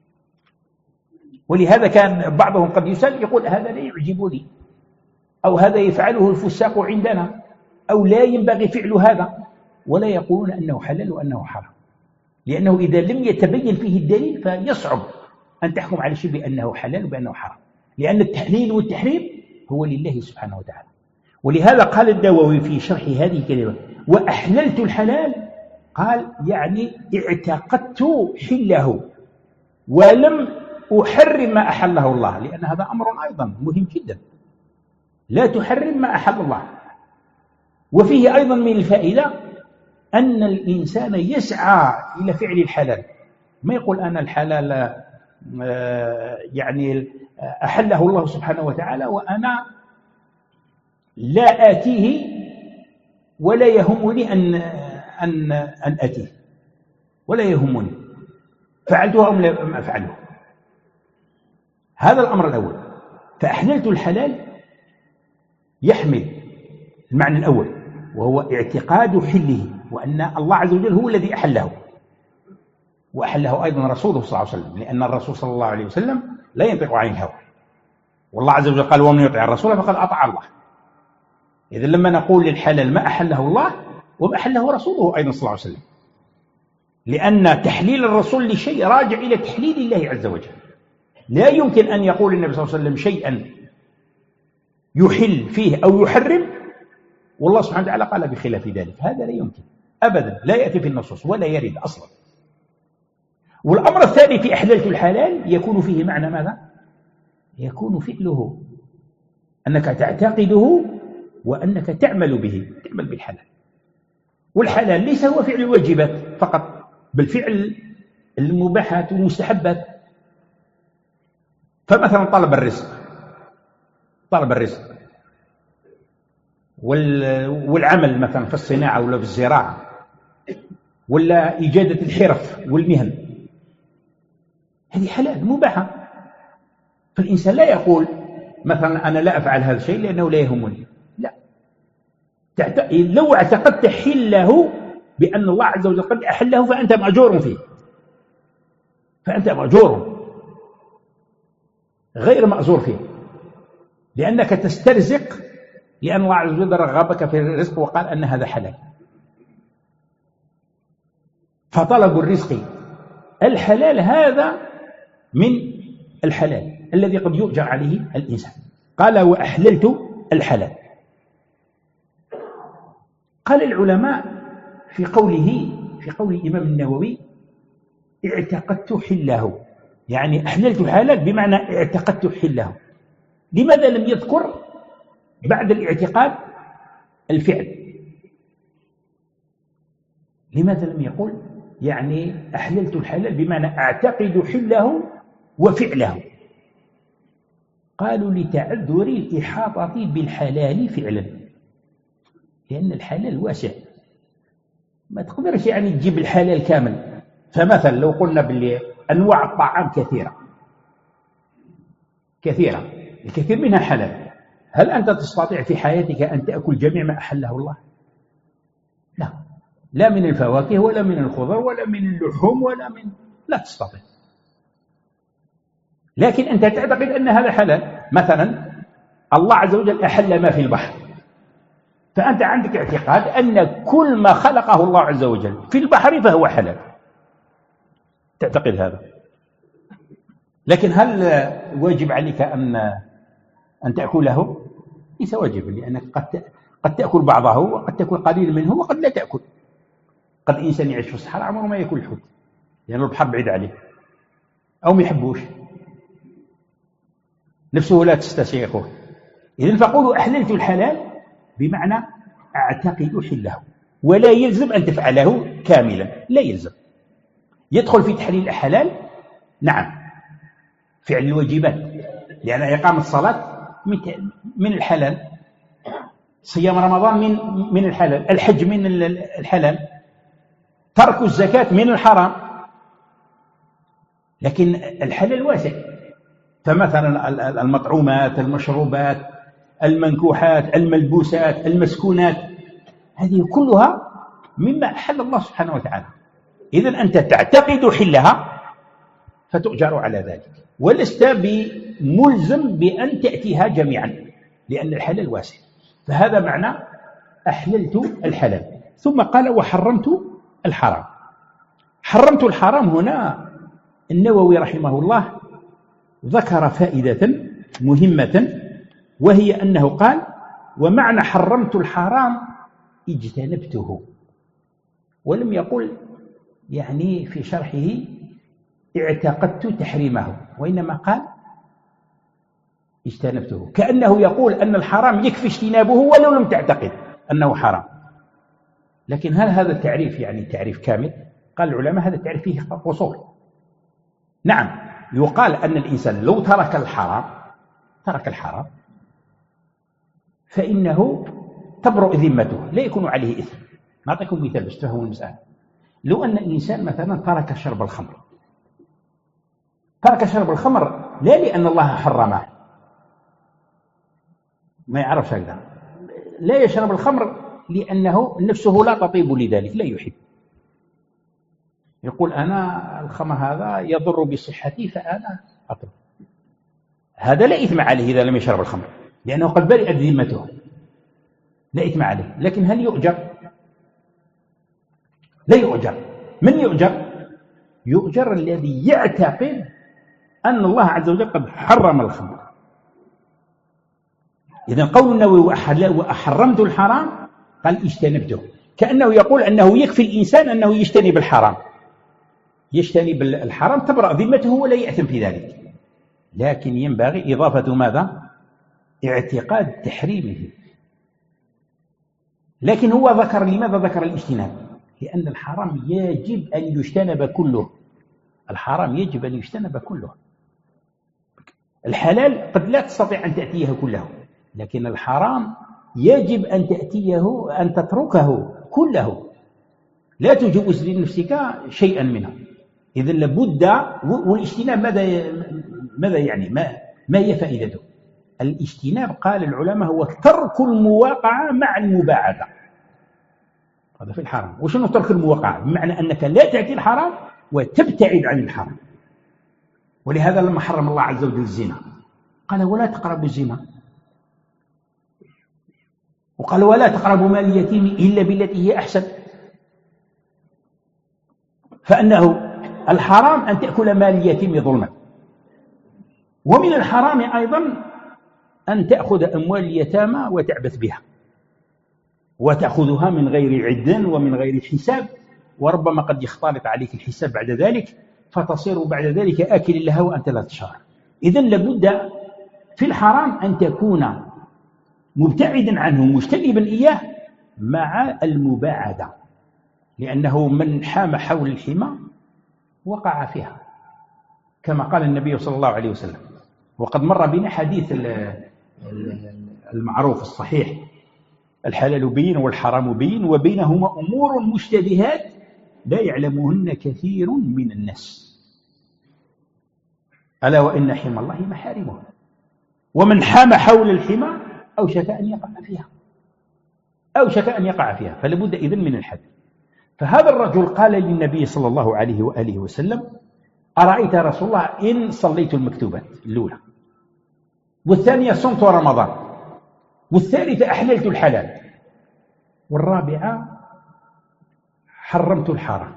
ولهذا كان بعضهم قد يسأل يقول هذا لا يعجبني، أو هذا يفعله الفساق عندنا، أو لا ينبغي فعل هذا، ولا يقولون أنه حلال وأنه حرام، لأنه إذا لم يتبين فيه الدليل فيصعب أن تحكم على شيء بأنه حلال وبأنه حرام، لأن التحليل والتحريم هو لله سبحانه وتعالى. ولهذا قال النووي في شرح هذه الكلمة وأحللت الحلال، قال يعني اعتقدت حله ولم أحرم ما أحله الله، لأن هذا أمر أيضا مهم جدا، لا تحرم ما أحل الله. وفيه أيضا من الفائدة أن الإنسان يسعى إلى فعل الحلال، ما يقول أنا الحلال يعني أحله الله سبحانه وتعالى وأنا لا آتيه ولا يهمني أن أن أن آتيه، ولا يهمني فعلته أم لم أفعله. هذا الأمر الأول. فأحللت الحلال يحمل المعنى الأول وهو اعتقاد حله، وأن الله عز وجل هو الذي أحله، وأحله أيضا رسوله صلى الله عليه وسلم، لأن الرسول صلى الله عليه وسلم لا ينطق عن الهوى، والله عز وجل قال ومن يطع الرسول فقد أطاع الله. إذا لما نقول للحلال ما أحله الله وما أحله رسوله أيضا صلى الله عليه وسلم، لأن تحليل الرسول لشيء راجع إلى تحليل الله عز وجل. لا يمكن أن يقول النبي صلى الله عليه وسلم شيئا يحل فيه أو يحرم والله سبحانه وتعالى قال بخلاف ذلك، هذا لا يمكن أبدا، لا يأتي في النصوص ولا يرد أصلا. والأمر الثاني في أحللت الحلال يكون فيه معنى ماذا؟ يكون فعله، أنك تعتقده وأنك تعمل به، تعمل بالحلال. والحلال ليس هو فعل الواجبات فقط، بل فعل المباحات والمستحبات. فمثلا طلب الرزق، طلب الرزق والعمل مثلا في الصناعة ولا في الزراعة، ولا إجادة الحرف والمهن، هذه حلال مباحة. فالإنسان لا يقول مثلا أنا لا أفعل هذا الشيء لأنه لا يهمني، لا. لو اعتقدت حله بأن الله عز وجل قد أحله فأنت مأجور فيه، فأنت مأجور غير مأجور فيه، لأنك تسترزق، لأن الله عز وجل رغبك في الرزق وقال أن هذا حلال. فطلب الرزق الحلال هذا من الحلال الذي قد يؤجر عليه الإنسان. قال وأحللت الحلال. قال العلماء في قوله في قول الإمام النووي اعتقدت حله، يعني أحللت الحلال بمعنى اعتقدت حله. لماذا لم يذكر بعد الاعتقاد الفعل؟ لماذا لم يقول يعني أحللت الحلال بمعنى أعتقد حله وفعله؟ قالوا لتعذر الإحاطة بالحلال فعلا، لأن الحلال واسع، ما تقدرش يعني تجيب الحلال كامل. فمثلا لو قلنا باللي أنواع الطعام كثيرة كثيرة الكثير منها حلال، هل أنت تستطيع في حياتك أن تأكل جميع ما أحله الله؟ لا، لا من الفواكه ولا من الخضر ولا من اللحوم ولا من، لا تستطيع. لكن أنت تعتقد أن هذا حلال. مثلا الله عز وجل أحل ما في البحر، فأنت عندك اعتقاد أن كل ما خلقه الله عز وجل في البحر فهو حلال، تعتقد هذا. لكن هل واجب عليك أن أن تأكله؟ ليس واجبا، لأنك قد قد تأكل بعضه وقد تأكل قليل منه وقد لا تأكل. قد إنسان يعيش في الصحراء عمره ما يأكل الحوت لأن البحر بعيد عليه أو ما يحبوش، نفسه لا تستسيغه. إذن فقولوا أحللت الحلال بمعنى أعتقد حله، ولا يلزم أن تفعله كاملا، لا يلزم. يدخل في تحليل الحلال نعم فعل الواجبات، لأن إقامة الصلاة من الحلال، صيام رمضان من من الحلال، الحج من الحلال، ترك الزكاة من الحرام. لكن الحلال واسع، فمثلا المطعومات، المشروبات، المنكوحات، الملبوسات، المسكونات، هذه كلها مما أحل الله سبحانه وتعالى. إذن أنت تعتقد حلها فتؤجر على ذلك، ولست بملزم بأن تأتيها جميعا، لأن الحلال واسع. فهذا معنى أحللت الحلال. ثم قال وحرمت الحرام. حرمت الحرام هنا النووي رحمه الله ذكر فائدة مهمة، وهي أنه قال ومعنى حرمت الحرام اجتنبته، ولم يقل يعني في شرحه اعتقدت تحريمه، وإنما قال اجتنبته، كأنه يقول أن الحرام يكفي اجتنابه ولو لم تعتقد أنه حرام. لكن هل هذا التعريف يعني تعريف كامل؟ قال العلماء هذا التعريف فيه قصور. نعم يقال أن الإنسان لو ترك الحرام ترك الحرام فإنه تبرؤ ذمته، لا يكون عليه إثم. نعطيكم مثال باش تفهموا المسألة. لو أن الإنسان مثلا ترك شرب الخمر، ترك شرب الخمر لا لأن الله حرمه، ما يعرفش هكذا، لا يشرب الخمر لأنه نفسه لا تطيب لذلك، لا يحب، يقول أنا الخمر هذا يضر بصحتي فأنا أطلب، هذا لا إثم عليه إذا لم يشرب الخمر، لأنه قد برئت ذمته، لا إثم عليه. لكن هل يؤجر؟ لا يؤجر. من يؤجر؟ يؤجر الذي يعتقد أن الله عز وجل قد حرم الخمر. إذن قول النووي وأحرمت الحرام قال اجتنبته، كأنه يقول أنه يكفي الإنسان أنه يجتنب الحرام، يجتنب الحرام تبرأ ذمته ولا يأثم في ذلك. لكن ينبغي إضافة ماذا؟ اعتقاد تحريمه. لكن هو ذكر، لماذا ذكر الاجتناب؟ لأن الحرام يجب أن يجتنب كله، الحرام يجب أن يجتنب كله. الحلال قد لا تستطيع أن تأتيه كله، لكن الحرام يجب أن تأتيه أن تتركه كله. لا تجوز لنفسك شيئا منها. إذن لابد، والاجتناب ماذا ماذا يعني؟ ما ما هي فائدته؟ الاجتناب قال العلماء هو ترك المواقعة مع المباعدة. هذا في الحرام. وشنو ترك المواقعة؟ بمعنى أنك لا تأتي الحرام وتبتعد عن الحرام. ولهذا لما حرم الله عز وجل الزنا قال ولا تقربوا الزنا، وقال ولا تقربوا مال اليتيم إلا بالتي هي أحسن. فأنه الحرام أن تأكل مال اليتيم ظلما، ومن الحرام أيضا أن تأخذ أموال اليتامى وتعبث بها، وتأخذها من غير عد ومن غير حساب، وربما قد يختلط عليك الحساب بعد ذلك فتصير بعد ذلك آكل لها وأنت لا تشعر. إذن لابد في الحرام أن تكون مبتعدا عنه مجتنبا إياه مع المباعدة، لأنه من حام حول الحمى وقع فيها كما قال النبي صلى الله عليه وسلم. وقد مر بنا حديث المعروف الصحيح: الحلال بين والحرام بين وبينهما أمور مشتبهات لا يعلمهن كثير من الناس، ألا وإن حمى الله محارمه، ومن حام حول الحمى أوشك أن يقع فيها أوشك أن يقع فيها فلا بد إذن من الحد. فهذا الرجل قال للنبي صلى الله عليه وآله وسلم: أرأيت رسول الله إن صليت المكتوبات الأولى، والثانية صمت رمضان، والثالثة أحللت الحلال، والرابعة حرمت الحرام.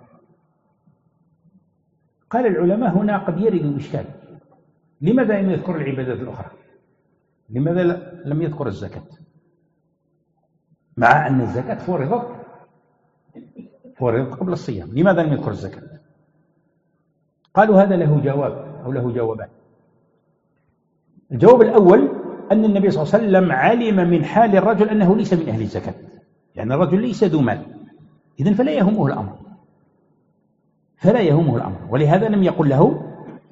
قال العلماء هنا قد يرد الإشكال: لماذا لم يذكر العبادات الأخرى؟ لماذا لم يذكر الزكاة؟ مع أن الزكاة فرضت فرضت قبل الصيام، لماذا لم يذكر الزكاة؟ قالوا هذا له جواب أو له جوابان. الجواب الأول أن النبي صلى الله عليه وسلم علم من حال الرجل أنه ليس من أهل الزكاة، يعني الرجل ليس ذو مال، إذن فلا يهمه الأمر فلا يهمه الأمر ولهذا لم يقل له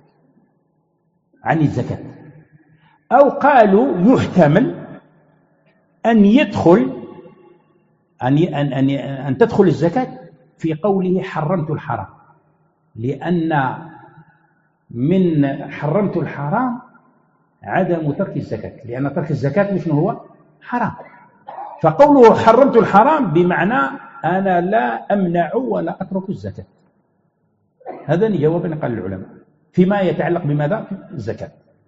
عن الزكاة. أو قالوا يحتمل أن يدخل أن أن أن, أن تدخل الزكاة في قوله حرمت الحرام، لأن من حرمت الحرام عدم ترك الزكاة، لأن ترك الزكاة مش هو حرام. فقوله حرمت الحرام بمعنى أنا لا أمنع ولا أترك الزكاة. هذا جواب قال العلماء فيما يتعلق بماذا؟ في الزكاة.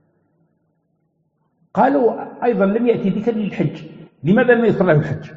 قالوا أيضا لم يأتي ذكر للحج، لماذا لم يذكر له الحج؟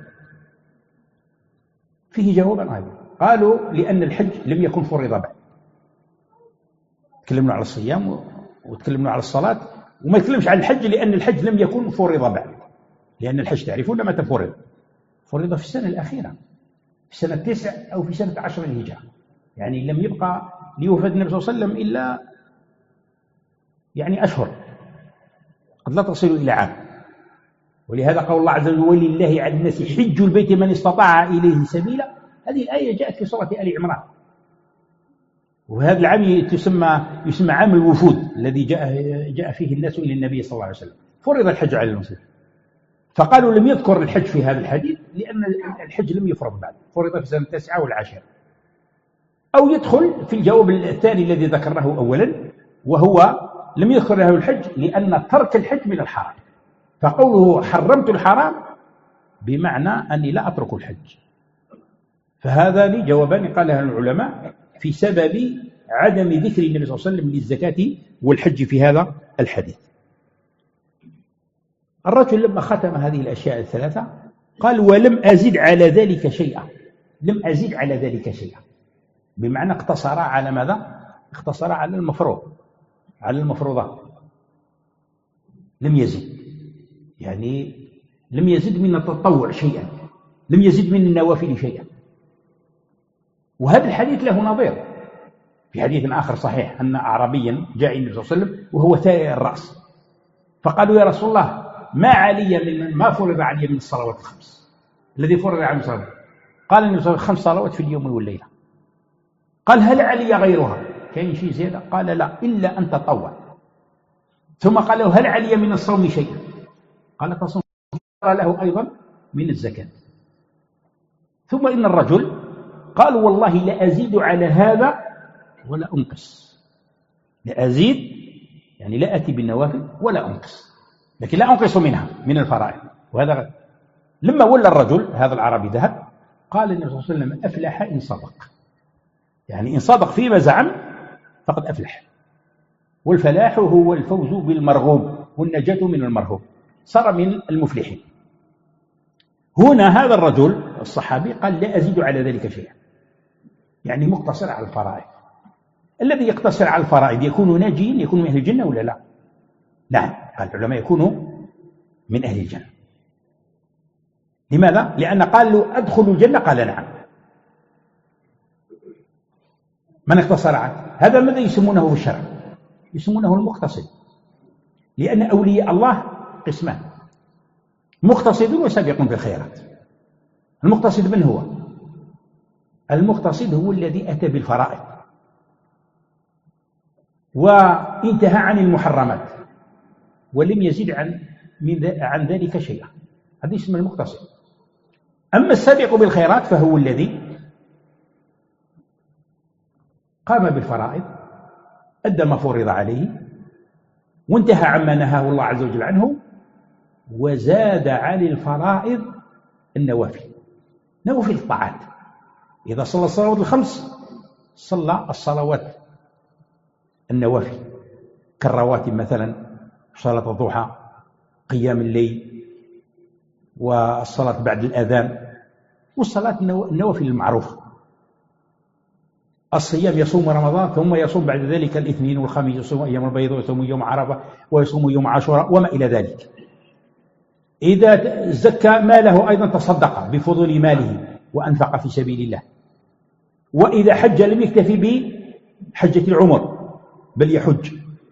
فيه جوابا أيضا. قالوا لأن الحج لم يكن فرض بعد. تكلمنا على الصيام وتكلمنا على الصلاة، وما يتكلمش عن الحج لأن الحج لم يكن فرض بعد، لأن الحج تعرفون متى فرض؟ فرض في السنة الأخيرة، في سنة تسع أو في سنة عشر الهجرة، يعني لم يبقى لوفاة النبي صلى الله عليه وسلم إلا يعني أشهر، قد لا تصل إلى عام. ولهذا قول الله عز وجل: ولله على الناس حج البيت من استطاع إليه سبيلا. هذه الآية جاءت في سورة آل عمران، وهذا العام تسمى يسمى عام الوفود الذي جاء جاء فيه الناس إلى النبي صلى الله عليه وسلم، فرض الحج على المسلمين. فقالوا لم يذكر الحج في هذا الحديث لأن الحج لم يفرض بعد، فرض في السنة التاسعة والعاشرة. أو يدخل في الجواب الثاني الذي ذكرناه أولا، وهو لم يذكر له الحج لأن ترك الحج من الحرام، فقوله حرمت الحرام بمعنى أني لا أترك الحج. فهذان جوابان قالها العلماء في سبب عدم ذكر النبي صلى الله عليه وسلم للزكاة والحج في هذا الحديث. الرجل لما ختم هذه الأشياء الثلاثة قال: ولم أزد على ذلك شيئا. لم أزد على ذلك شيئا بمعنى اقتصر على ماذا؟ اقتصر على المفروض، على المفروضات، لم يزد، يعني لم يزد من التطوع شيئا، لم يزد من النوافل شيئا. وهذا الحديث له نظير في حديث آخر صحيح أن أعرابيا جاء النبي صلى الله عليه وسلم وهو ثائر الرأس، فقالوا: يا رسول الله ما علي من ما فرض علي من الصلوات الخمس الذي فرض علي من الصلوات. قال النبي صلى الله عليه وسلم: خمس صلوات في اليوم والليلة. قال: هل علي غيرها؟ كاين شيء زيادة؟ قال: لا، إلا أن تطوع. ثم قال له: هل علي من الصوم شيء؟ قال: تصوم. قال له أيضا من الزكاة. ثم إن الرجل قالوا والله لا أزيد على هذا ولا أنقص. لا أزيد يعني لا أتي بالنوافل ولا أنقص، لكن لا أنقص منها من الفرائض. وهذا لما ولى الرجل هذا العربي ذهب قال النبي صلى الله عليه وسلم أفلح إن صدق، يعني إن صدق فيما زعم فقد أفلح. والفلاح هو الفوز بالمرغوب والنجاة من المرهوب، صار من المفلحين. هنا هذا الرجل الصحابي قال لا أزيد على ذلك شيئا، يعني مقتصر على الفرائض. الذي يقتصر على الفرائض يكون ناجيا، يكون من أهل الجنة ولا لا؟ نعم، قال العلماء يكون من أهل الجنة. لماذا؟ لأن قال له أدخل الجنة، قال نعم. من اقتصر على هذا ماذا يسمونه في الشرع؟ يسمونه المقتصد، لأن أولياء الله قسمان: مقتصد وسابق بالخيرات. المقتصد من هو؟ المقتصد هو الذي أتى بالفرائض وانتهى عن المحرمات ولم يزيد عن من عن ذلك شيئا، هذا اسمه المقتصد. أما السابق بالخيرات فهو الذي قام بالفرائض، أدى ما فرض عليه، وانتهى عما نهاه الله عز وجل عنه، وزاد على الفرائض النوافل، نوافل الطاعات. إذا صلى الصلوات الخمس صلى الصلوات النوافل كالرواتب مثلا، صلاة الضحى، قيام الليل، والصلاة بعد الأذان، والصلاة النوافل المعروفة. الصيام يصوم رمضان ثم يصوم بعد ذلك الاثنين والخميس، يصوم أيام البيض ويصوم يوم عرفة ويصوم يوم عاشوراء وما إلى ذلك. إذا زكى ماله أيضا تصدق بفضول ماله وأنفق في سبيل الله. وإذا حج لم يكتفي بحجة العمر بل يحج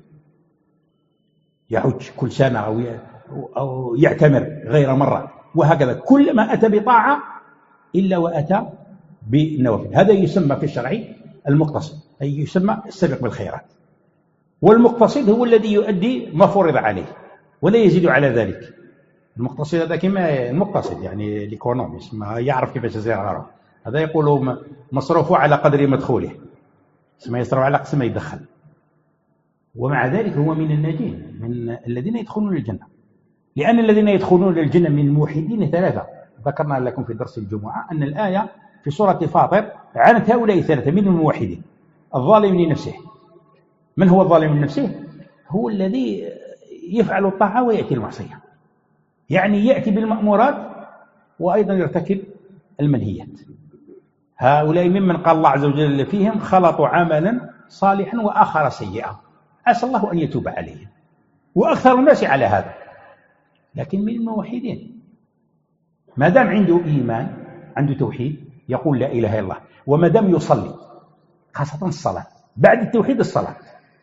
يحج كل سنة أو يعتمر غير مرة، وهكذا كل ما أتى بطاعة إلا وأتى بالنوافل. هذا يسمى في الشرع المقتصد، أي يسمى السابق بالخيرات. والمقتصد هو الذي يؤدي ما فرض عليه ولا يزيد على ذلك. المقتصد هذا كما المقتصد يعني ليكونوميست، ما يعرف كيف يزيد غيره. هذا يقولوا مصروفه على قدر مدخوله، ما يصرف على قسم ما يدخل. ومع ذلك هو من الناجين، من الذين يدخلون الجنة، لأن الذين يدخلون الجنة من الموحدين ثلاثة. ذكرنا لكم في درس الجمعة أن الآية في سورة فاطر عنت هؤلاء الثلاثة من الموحدين: الظالم لنفسه. من هو الظالم لنفسه؟ هو الذي يفعل الطاعة ويأتي المعصية، يعني يأتي بالمأمورات وأيضا يرتكب المنهيات. هؤلاء ممن قال الله عز وجل فيهم: خلطوا عملا صالحا وآخر سيئا، عسى الله أن يتوب عليهم. وأكثر الناس على هذا، لكن من الموحدين ما دام عنده إيمان، عنده توحيد، يقول لا إله إلا الله، وما دام يصلي، خاصة الصلاة، بعد التوحيد الصلاة.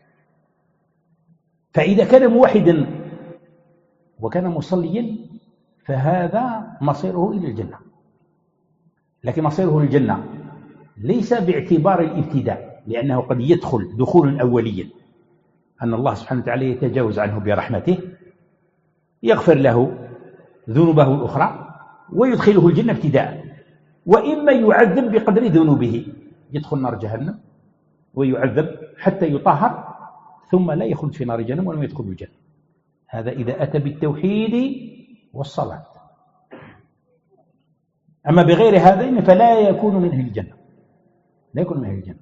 فإذا كان موحدا وكان مصليا فهذا مصيره إلى الجنة. لكن مصيره الجنة ليس باعتبار الابتداء، لأنه قد يدخل دخول أوليا، أن الله سبحانه وتعالى يتجاوز عنه برحمته، يغفر له ذنوبه الأخرى ويدخله الجنة ابتداء. وإما يعذب بقدر ذنوبه، يدخل نار جهنم ويعذب حتى يطهر، ثم لا يخلد في نار جهنم ولم يدخل الجنة. هذا إذا أتى بالتوحيد والصلاة. أما بغير هذين فلا يكون من أهل الجنة، لا يكون من أهل الجنة.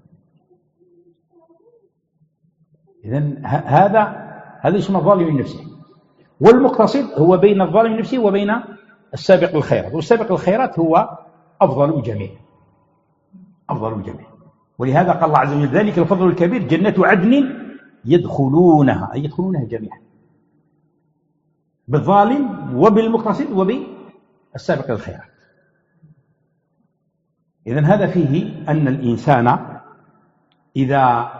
إذن هذا هذا اسمه الظالم لنفسه. والمقتصد هو بين الظالم لنفسه وبين السابق للخيرات، والسابق للخيرات هو أفضل الجميع، أفضل الجميع. ولهذا قال الله عز وجل: ذلك الفضل الكبير جنة عدن يدخلونها، أي يدخلونها جميعا، بالظالم وبالمقتصد وبالسابق للخيرات. إذن هذا فيه أن الإنسان إذا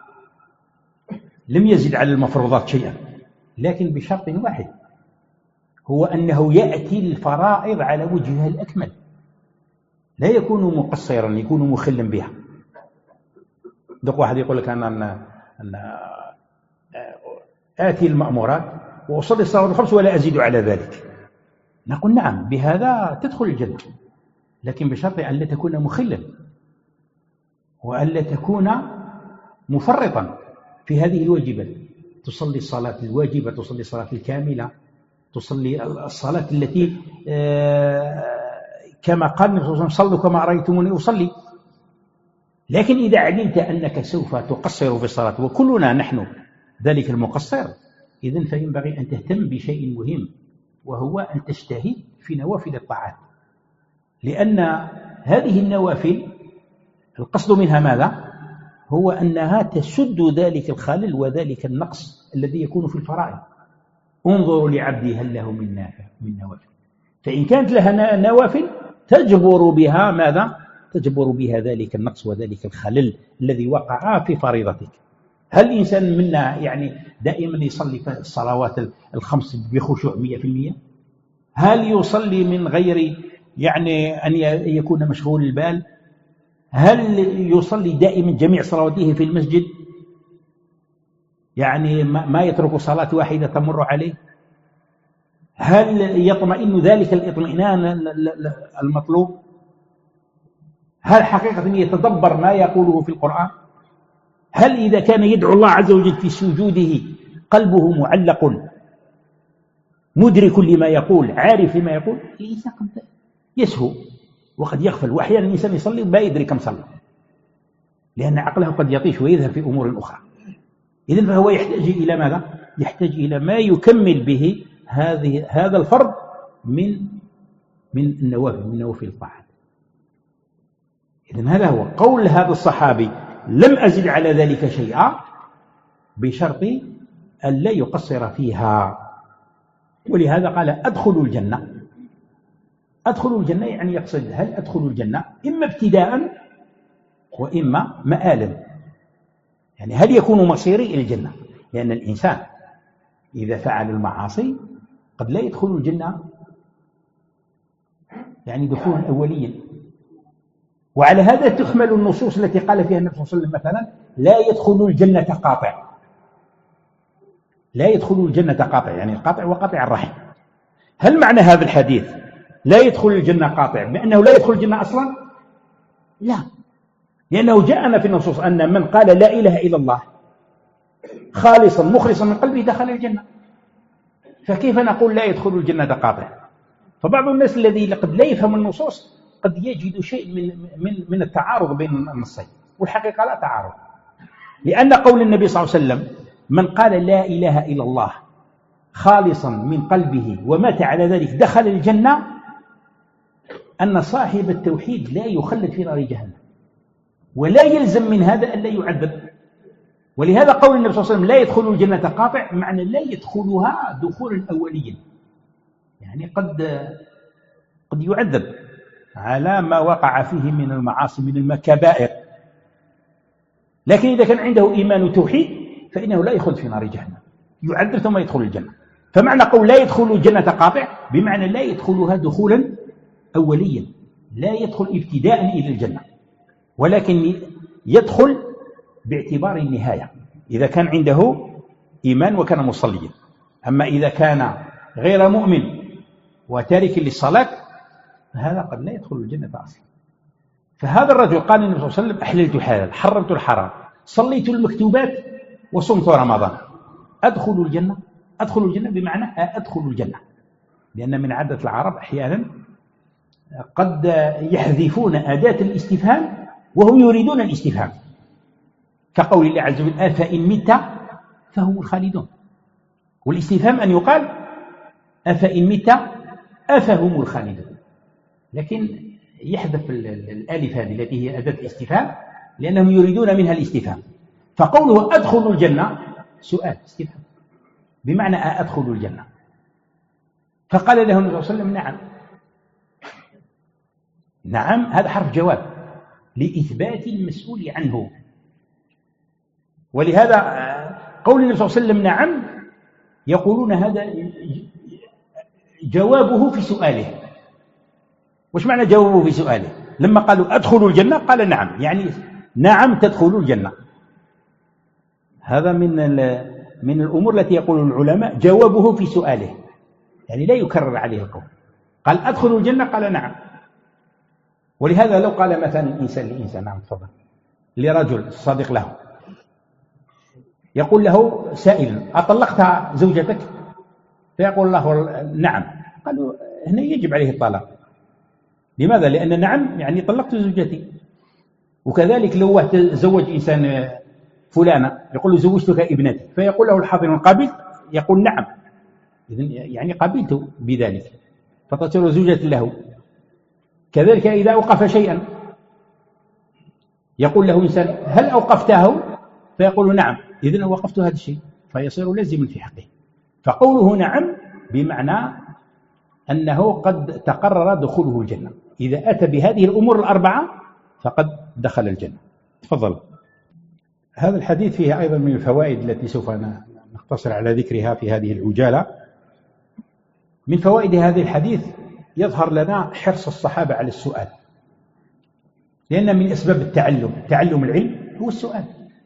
لم يزد على المفروضات شيئا، لكن بشرط واحد، هو أنه يأتي الفرائض على وجهها الأكمل، لا يكون مقصرا، يكون مخلا بها. دق واحد يقول لك أنا أن آتي المأمورات وأصلي الصلاة الخمس ولا أزيد على ذلك، نقول نعم، بهذا تدخل الجنة، لكن بشرط أن لا تكون مخلا وألا تكون مفرطا في هذه الواجبات. تصلي الصلاة الواجبة، تصلي الصلاة الكاملة، تصلي الصلاة التي كما قال النبي صلى الله عليه وسلم صلوا كما رأيتموني أصلي. لكن إذا علمت أنك سوف تقصر في الصلاة، وكلنا نحن ذلك المقصر، إذن فينبغي أن تهتم بشيء مهم، وهو أن تجتهد في نوافل الطاعات، لأن هذه النوافل القصد منها ماذا؟ هو أنها تسد ذلك الخلل وذلك النقص الذي يكون في الفرائض. انظروا لعبدي هل له من نافع من نوافل، فإن كانت لها نوافل تجبر بها ماذا؟ تجبر بها ذلك النقص وذلك الخلل الذي وقع في فريضتك. هل الإنسان منا يعني دائما يصلي في الصلوات الخمس بخشوع مئة في المئة؟ هل يصلي من غير يعني أن يكون مشغول البال؟ هل يصلي دائما جميع صلواته في المسجد، يعني ما يترك صلاة واحدة تمر عليه؟ هل يطمئن ذلك الاطمئنان المطلوب؟ هل حقيقة يتدبر ما يقوله في القرآن؟ هل إذا كان يدعو الله عز وجل في سجوده قلبه معلق مدرك لما يقول عارف لما يقول؟ الإنسان قد يسهو وقد يغفل، وأحيانا الإنسان يصلي ما يدري كم صلى، لأن عقله قد يطيش ويذهب في أمور أخرى. إذن فهو يحتاج إلى ماذا؟ يحتاج إلى ما يكمل به هذه هذا الفرض من من النوافل من نوافل الطاعات. إذن هذا هو قول هذا الصحابي لم أزد على ذلك شيئا، بشرط أن لا يقصر فيها. ولهذا قال أدخل الجنة. أدخل الجنة يعني يقصد هل أدخل الجنة إما ابتداء وإما مآلا، يعني هل يكون مصيري إلى الجنة؟ لأن الإنسان إذا فعل المعاصي قد لا يدخل الجنة يعني دخولا أوليا. وعلى هذا تحمل النصوص التي قال فيها النبي صلى الله عليه وسلم مثلا لا يدخل الجنة قاطع. لا يدخل الجنة قاطع يعني القاطع وقاطع الرحم. هل معنى هذا الحديث لا يدخل الجنة قاطع بأنه لا يدخل الجنة أصلا؟ لا، لأنه جاءنا في النصوص أن من قال لا إله إلا الله خالصا مخلصا من قلبه دخل الجنة. فكيف نقول لا يدخل الجنة قاطع؟ فبعض الناس الذي قد لا يفهم النصوص قد يجد شيء من من من التعارض بين النصين، والحقيقة لا تعارض، لأن قول النبي صلى الله عليه وسلم من قال لا إله إلا الله خالصا من قلبه ومات على ذلك دخل الجنة، أن صاحب التوحيد لا يخلد في نار جهنم، ولا يلزم من هذا أن لا يعذب. ولهذا قول النبي صلى الله عليه وسلم لا يدخل الجنة قاطع معنى لا يدخلها دخولا أوليا، يعني قد قد يعذب على ما وقع فيه من المعاصي من الكبائر، لكن إذا كان عنده إيمان وتوحيد فإنه لا يخلد في نار جهنم، يعذب ثم يدخل الجنة. فمعنى قول لا يدخل الجنة قاطع بمعنى لا يدخلها دخولا أوليا، لا يدخل ابتداء إلى الجنة، ولكن يدخل باعتبار النهاية إذا كان عنده إيمان وكان مصليا. أما إذا كان غير مؤمن وتارك للصلاة فهذا قد لا يدخل الجنة أصلا. فهذا الرجل قال النبي صلى الله عليه وسلم أحللت الحلال حرمت الحرام صليت المكتوبات وصمت رمضان أدخل الجنة. أدخل الجنة بمعنى أدخل الجنة، لأن من عادة العرب أحيانا قد يحذفون أداة الاستفهام وهم يريدون الاستفهام، كقول الله عز وجل أفإن مت فهم الخالدون. والاستفهام أن يقال أفإن مت أفهم الخالدون، لكن يحذف الألف هذه التي هي أداة الاستفهام لأنهم يريدون منها الاستفهام. فقوله أدخل الجنة سؤال استفهام بمعنى أدخل الجنة. فقال له النبي صلى الله عليه وسلم نعم. نعم هذا حرف جواب لإثبات المسؤول عنه. ولهذا قول النبي صلى الله عليه وسلم نعم يقولون هذا جوابه في سؤاله. وش معنى جوابه في سؤاله؟ لما قالوا أدخل الجنة قال نعم، يعني نعم تدخل الجنة. هذا من من الأمور التي يقول العلماء جوابه في سؤاله، يعني لا يكرر عليه القول. قال أدخل الجنة قال نعم. ولهذا لو قال مثلا الإنسان لإنسان نعم تفضل لرجل صديق له، يقول له سائل: أطلقت زوجتك؟ فيقول له: نعم. قالوا: هنا يجب عليه الطلاق. لماذا؟ لأن نعم يعني طلقت زوجتي. وكذلك لو تزوج إنسان فلانة يقول له: زوجتك ابنتي، فيقول له الحاضر: قبلت؟ يقول: نعم. إذن يعني قبلت بذلك، فتصير زوجة له. كذلك إذا أوقف شيئا يقول له إنسان: هل أوقفته؟ فيقول: نعم. إذن وقفت هذا الشيء، فيصير لازما في حقه. فقوله نعم بمعنى أنه قد تقرر دخوله الجنة، إذا أتى بهذه الأمور الأربعة فقد دخل الجنة. تفضل. هذا الحديث فيه أيضا من الفوائد التي سوف نقتصر على ذكرها في هذه العجالة. من فوائد هذا الحديث يظهر لنا حرص الصحابة على السؤال، لأن من أسباب التعلم تعلم العلم هو السؤال.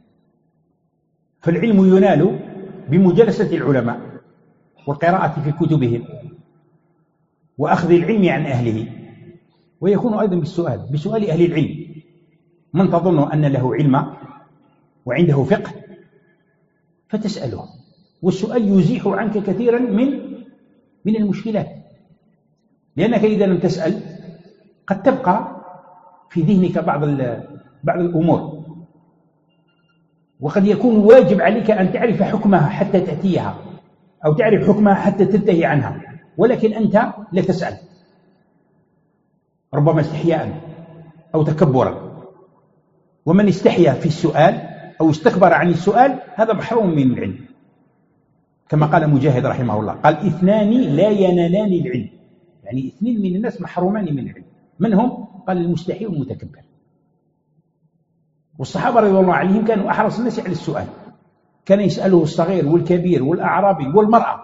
فالعلم ينال بمجالسة العلماء والقراءة في كتبهم وأخذ العلم عن أهله، ويكون أيضا بالسؤال بسؤال أهل العلم. من تظن أن له علم وعنده فقه فتسأله، والسؤال يزيح عنك كثيرا من من المشكلات، لأنك إذا لم تسأل قد تبقى في ذهنك بعض بعض الأمور، وقد يكون واجب عليك أن تعرف حكمها حتى تأتيها، أو تعرف حكمها حتى تنتهي عنها، ولكن أنت لا تسأل، ربما استحياء أو تكبرا. ومن استحيا في السؤال أو استكبر عن السؤال هذا محروم من العلم، كما قال مجاهد رحمه الله، قال: اثنان لا ينالان العلم. يعني اثنين من الناس محرومان من العلم. من هم؟ قال: المستحي والمتكبر. والصحابة رضي الله عنهم كانوا أحرص الناس على السؤال، كان يسأله الصغير والكبير والأعرابي والمرأة،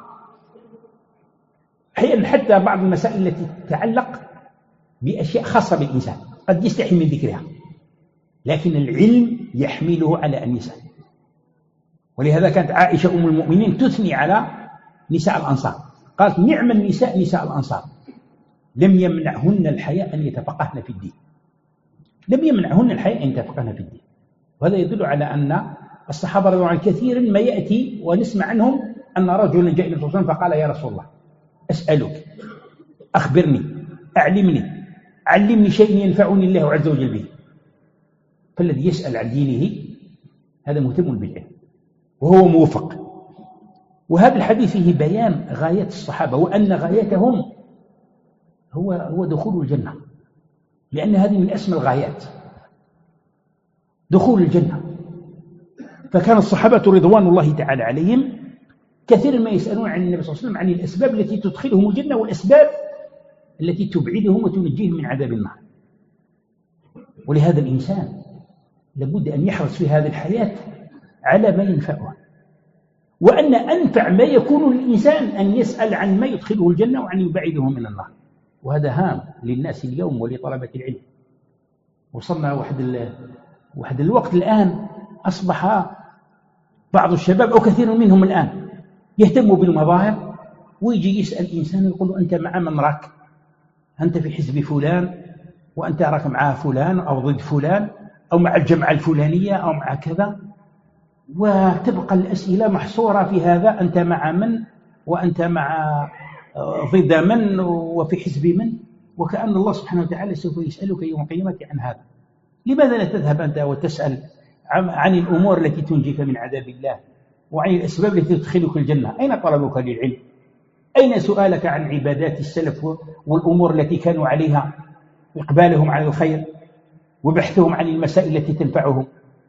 أحيانا حتى بعض المسائل التي تتعلق بأشياء خاصة بالإنسان قد يستحي من ذكرها، لكن العلم يحمله على أن يسأل. ولهذا كانت عائشة أم المؤمنين تثني على نساء الأنصار، قالت: نعم النساء نساء الأنصار، لم يمنعهن الحياء أن يتفقهن في الدين. لم يمنعهن الحياء أن يتفقهن في الدين. وهذا يدل على أن الصحابة رضي الله عنهم كثيرا ما يأتي ونسمع عنهم أن رجلا جاء إلى الرسول صلى الله عليه وسلم فقال: يا رسول الله، أسألك، أخبرني، أعلمني، علمني شيء ينفعني الله عز وجل به. فالذي يسأل عن دينه هذا مهتم بالعلم وهو موفق. وهذا الحديث فيه بيان غاية الصحابة، وأن غايتهم هو هو دخول الجنة، لأن هذه من أسمى الغايات، دخول الجنة. فكان الصحابة رضوان الله تعالى عليهم كثيرا ما يسألون عن النبي صلى الله عليه وسلم عن الأسباب التي تدخلهم الجنة والأسباب التي تبعدهم وتنجيهم من عذاب النار. ولهذا الإنسان لابد أن يحرص في هذه الحياة على ما ينفعه، وأن أنفع ما يكون للإنسان أن يسأل عن ما يدخله الجنة وعن يبعده من النار. وهذا هام للناس اليوم ولطلبة العلم. وصلنا واحد ال... واحد الوقت الآن أصبح بعض الشباب أو كثير منهم الآن يهتموا بالمظاهر، ويجي يسأل إنسان يقول له: أنت مع من راك؟ أنت في حزب فلان، وأنت راك مع فلان أو ضد فلان، أو مع الجماعة الفلانية أو مع كذا، وتبقى الأسئلة محصورة في هذا: أنت مع من، وأنت مع ضد من، وفي حزب من، وكأن الله سبحانه وتعالى سوف يسألك يوم القيامة عن هذا. لماذا لا تذهب أنت وتسأل عن الأمور التي تنجيك من عذاب الله، وعن الأسباب التي تدخلك الجنة؟ أين طلبك للعلم؟ أين سؤالك عن عبادات السلف والأمور التي كانوا عليها، إقبالهم على الخير وبحثهم عن المسائل التي تنفعهم؟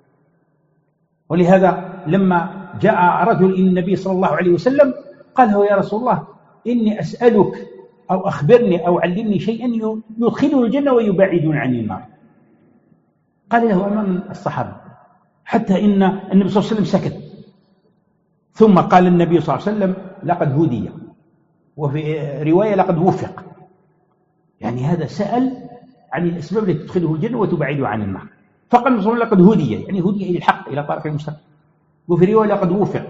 ولهذا لما جاء رجل إلى النبي صلى الله عليه وسلم قال له: يا رسول الله، إني أسألك أو أخبرني أو علمني شيئا يدخله الجنة ويبعدون عن النار. قال له أمام الصحابة، حتى إن النبي صلى الله عليه وسلم سكت، ثم قال النبي صلى الله عليه وسلم: لقد هدي، وفي رواية لقد وفق. يعني هذا سأل عن الأسباب التي تدخله الجنة وتبعده عن النار، فقال النبي صلى الله عليه وسلم: لقد هدي، يعني هدي إلى الحق، إلى طريق المستقيم. وفي رواية لقد وفق.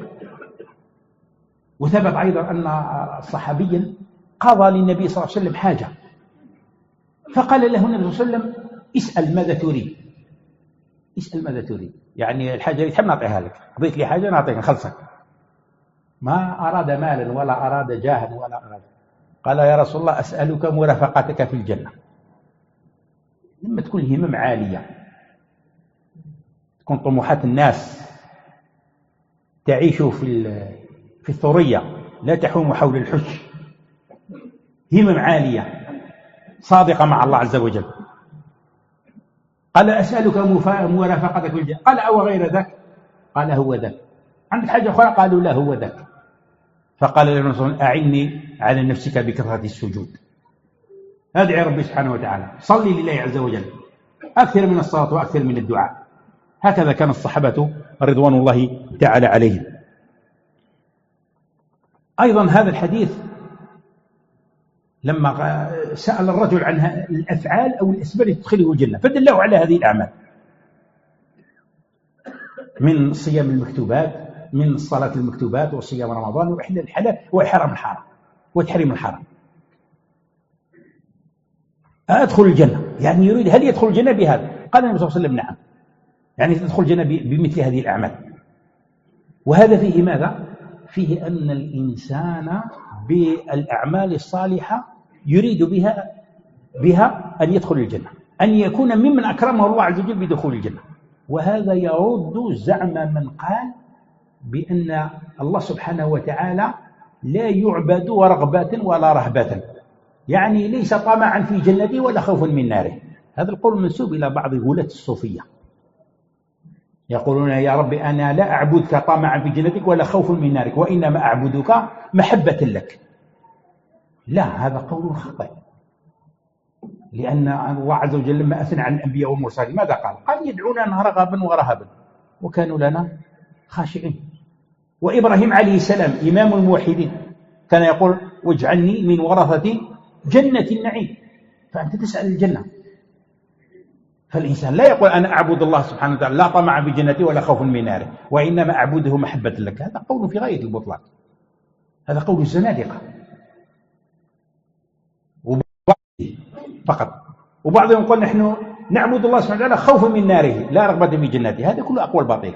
وثبت أيضا أن صحابيا قضى للنبي صلى الله عليه وسلم حاجة، فقال له النبي صلى الله عليه وسلم: اسأل ماذا تريد. اسأل ماذا تريد، يعني الحاجة اللي تحب نعطيها لك، قضيت لي حاجة نعطيك نخلصك. ما أراد مالا ولا أراد جاها ولا أراد. قال يا رسول الله أسألك مرافقتك في الجنة. لما تكون الهمم عالية، تكون طموحات الناس تعيش في في الثريا لا تحوم حول الحش، همم عالية صادقة مع الله عز وجل. قال أسألك مرافقتك في الجنة. قال أو غير ذاك؟ قال هو ذاك. عندك حاجة أخرى؟ قالوا لا هو ذاك. فقال له صلى الله عليه وسلم أعني على نفسك بكثرة السجود، ادعي ربي سبحانه وتعالى، صلي لله عز وجل، أكثر من الصلاة وأكثر من الدعاء. هكذا كان الصحابة رضوان الله تعالى عليهم. أيضا هذا الحديث لما سأل الرجل عن الأفعال أو الأسباب التي تدخله الجنة فدله على هذه الأعمال، من صيام المكتوبات، من الصلاة المكتوبات وصيام رمضان وإحلال الحلال وإحرام الحرام وتحريم الحرام. أدخل الجنة، يعني يريد هل يدخل الجنة بهذا؟ قال النبي صلى الله عليه وسلم نعم، يعني تدخل الجنة بمثل هذه الأعمال. وهذا فيه ماذا؟ فيه أن الإنسان بالأعمال الصالحة يريد بها بها أن يدخل الجنة، أن يكون ممن أكرمه الله عز وجل بدخول الجنة. وهذا يرد زعم من قال بأن الله سبحانه وتعالى لا يعبد رغبة ولا رهبة، يعني ليس طمعا في جنته ولا خوفا من ناره. هذا القول منسوب إلى بعض غلاة الصوفية، يقولون يا رب أنا لا أعبدك طمعا في جنتك ولا خوف من نارك، وإنما أعبدك محبة لك. لا، هذا قول خطأ، لأن الله عز وجل لما أثنى عن الأنبياء والمرسلين ماذا قال؟ قال يدعوننا رغبا ورهبا وكانوا لنا خاشعين. وإبراهيم عليه السلام إمام الموحدين كان يقول واجعلني من ورثة جنة النعيم. فأنت تسأل الجنة، فالإنسان لا يقول أنا أعبد الله سبحانه وتعالى لا طمع بجنته ولا خوف من ناره وإنما أعبده محبة لك. هذا قول في غاية البطلان، هذا قول الزنادقة فقط. وبعضهم يقول نحن نعبد الله سبحانه وتعالى خوفا من ناره لا رغبة في جنته. هذا كله أقوال باطلة.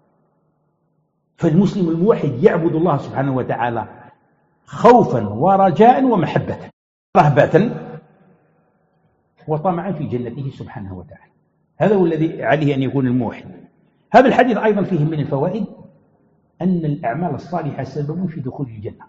فالمسلم الموحد يعبد الله سبحانه وتعالى خوفا ورجاء ومحبة، رهبة وطمعا في جنته سبحانه وتعالى. هذا هو الذي عليه أن يكون الموحد. هذا الحديث أيضا فيه من الفوائد أن الأعمال الصالحة سبب في دخول الجنة.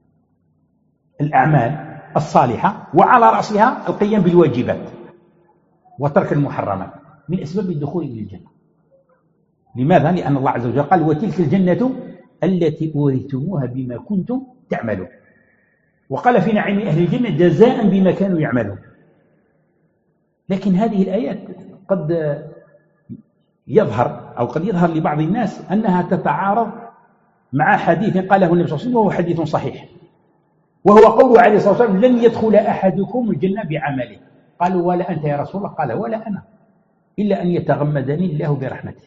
الأعمال الصالحة وعلى رأسها القيام بالواجبات وترك المحرمات من أسباب الدخول إلى الجنة. لماذا؟ لأن الله عز وجل قال وتلك الجنة التي أورثتموها بما كنتم تعملون. وقال في نعيم أهل الجنة جزاء بما كانوا يعملون. لكن هذه الآيات قد يظهر أو قد يظهر لبعض الناس أنها تتعارض مع حديث قاله النبي صلى الله عليه وسلم وهو حديث صحيح، وهو قوله عليه الصلاة والسلام لن يدخل أحدكم الجنة بعمله. قالوا ولا أنت يا رسول الله؟ قال ولا أنا إلا أن يتغمدني الله برحمته.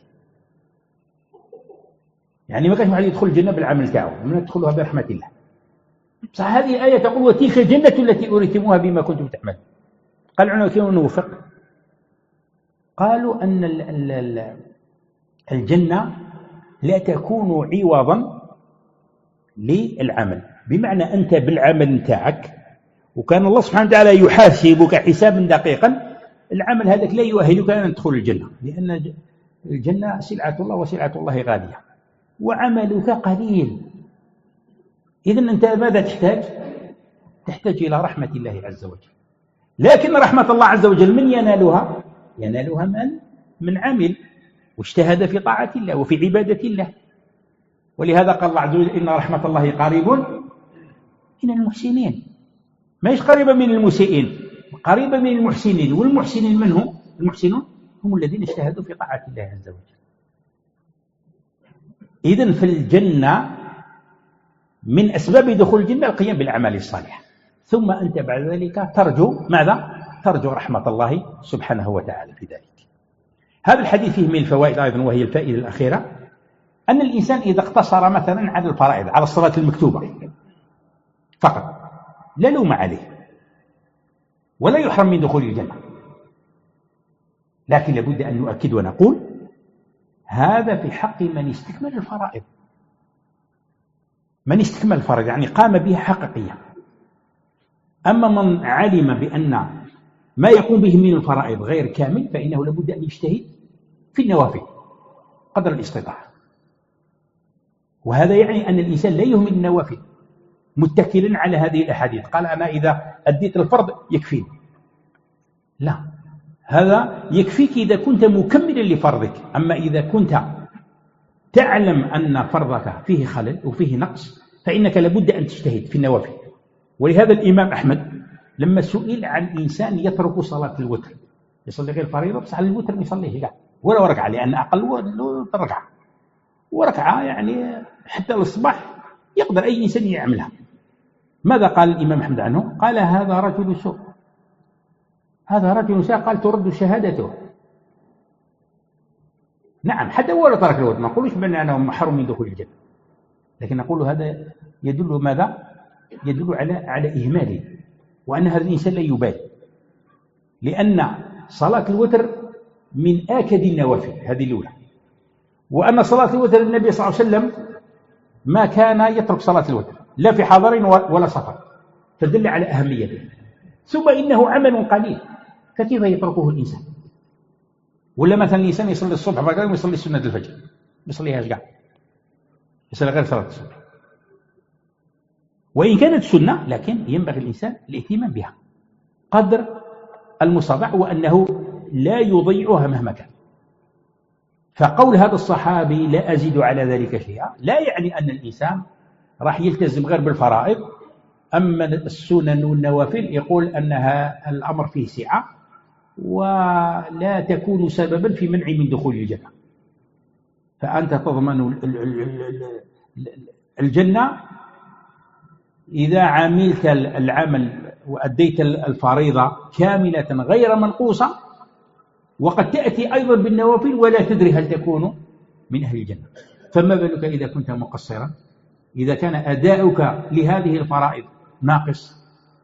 يعني ما كانش واحد يدخل الجنة بالعمل تاعه، من يدخلها برحمة الله. صح، هذه الآية تقول وتلك الجنة التي أورثتموها بما كنتم تعملون. قال العلماء كيف نوفق؟ قالوا أن الجنة لا تكون عوضا للعمل، بمعنى أنت بالعمل نتاعك وكان الله سبحانه وتعالى يحاسبك حسابا دقيقا، العمل هذاك لا يؤهلك أن تدخل الجنة، لأن الجنة سلعة الله وسلعة الله غالية وعملك قليل. إذن أنت ماذا تحتاج؟ تحتاج إلى رحمة الله عز وجل. لكن رحمة الله عز وجل من ينالها؟ ينالها من من عمل واجتهد في طاعة الله وفي عبادة الله. ولهذا قال الله عز وجل إن رحمة الله قريب من المحسنين، ما هيش قريبة من المسيئين، قريبة من المحسنين. والمحسنين من هم؟ المحسنون هم الذين اجتهدوا في طاعة الله عز وجل. إذن في الجنة من أسباب دخول الجنة القيام بالأعمال الصالحة، ثم أنت بعد ذلك ترجو ماذا؟ ترجو رحمة الله سبحانه وتعالى في ذلك. هذا الحديث فيه من الفوائد أيضا، وهي الفائدة الأخيرة أن الإنسان إذا اقتصر مثلا على الفرائض، على الصلاة المكتوبة فقط، لا لوم عليه ولا يحرم من دخول الجنة. لكن لابد أن نؤكد ونقول هذا في حق من استكمل الفرائض، من استكمل الفرائض يعني قام بها حقيقيا. أما من علم بأن ما يقوم به من الفرائض غير كامل فإنه لابد أن يجتهد في النوافل قدر الاستطاعة. وهذا يعني أن الإنسان لا يهمل النوافل متكلا على هذه الأحاديث، قال أنا إذا أديت الفرض يكفيني. لا، هذا يكفيك إذا كنت مكملا لفرضك. أما إذا كنت تعلم أن فرضك فيه خلل وفيه نقص فإنك لابد أن تجتهد في النوافل. ولهذا الإمام أحمد لما سئل عن إنسان يترك صلاة الوتر، يصلي غير فريضة بس على الوتر يصليه لا ولا ركعة، لأن أقل ركعة وركعة يعني حتى الصباح يقدر أي إنسان يعملها. ماذا قال الإمام أحمد عنه؟ قال هذا رجل سوء، هذا رجل سوء، قال ترد شهادته. نعم حتى هو لو ترك الوتر، ما نقولوش بأن أنا محروم من دخول الجنة، لكن نقول هذا يدل ماذا؟ يدل على على إهماله، وأن هذا الإنسان لا يبالي، لأن صلاة الوتر من آكد النوافل، هذه الأولى. وأن صلاة الوتر النبي صلى الله عليه وسلم ما كان يترك صلاة الوتر لا في حضر ولا سفر، فدل على أهميته. ثم إنه عمل قليل، فكيف يتركه الإنسان؟ ولا مثلا الإنسان يصلي الصبح فقال يصلي سنة الفجر، يصليهاش كاع، يصلي غير صلاة الصبح، وإن كانت سنة لكن ينبغي الإنسان الاهتمام بها قدر المستطاع، وأنه لا يضيعها مهما كان. فقول هذا الصحابي لا أزيد على ذلك شيئا لا يعني أن الإنسان راح يلتزم غير بالفرائض، أما السنن والنوافل يقول أنها الأمر فيه سعة ولا تكون سببا في منع من دخول الجنة. فأنت تضمن الجنة إذا عملت العمل وأديت الفريضة كاملة غير منقوصة، وقد تأتي أيضا بالنوافل ولا تدري هل تكون من أهل الجنة. فما بالك إذا كنت مقصرا، إذا كان أداؤك لهذه الفرائض ناقص،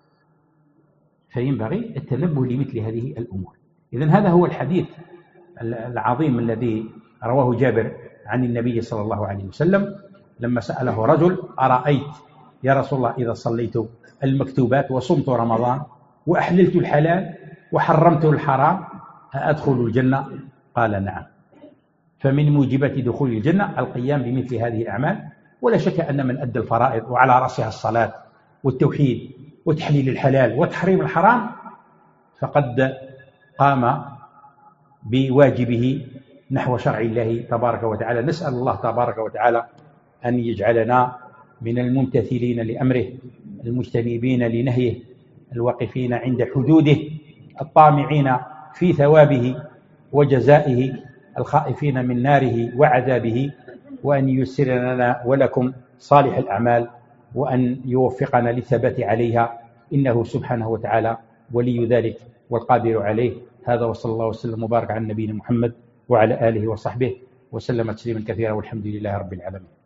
فينبغي التنبه لمثل هذه الأمور. إذن هذا هو الحديث العظيم الذي رواه جابر عن النبي صلى الله عليه وسلم لما سأله رجل أرأيت يا رسول الله إذا صليت المكتوبات وصمت رمضان وأحللت الحلال وحرمت الحرام أدخل الجنة؟ قال نعم. فمن موجبات دخول الجنة القيام بمثل هذه الأعمال. ولا شك أن من أدى الفرائض وعلى رأسها الصلاة والتوحيد وتحليل الحلال وتحريم الحرام فقد قام بواجبه نحو شرع الله تبارك وتعالى. نسأل الله تبارك وتعالى أن يجعلنا من الممتثلين لأمره المجتنبين لنهيه الواقفين عند حدوده الطامعين في ثوابه وجزائه الخائفين من ناره وعذابه، وأن ييسر لنا ولكم صالح الأعمال وأن يوفقنا للثبات عليها، إنه سبحانه وتعالى ولي ذلك والقادر عليه. هذا وصلى الله وسلم وبارك على نبينا محمد وعلى آله وصحبه وسلم تسليما كثيرا، والحمد لله رب العالمين.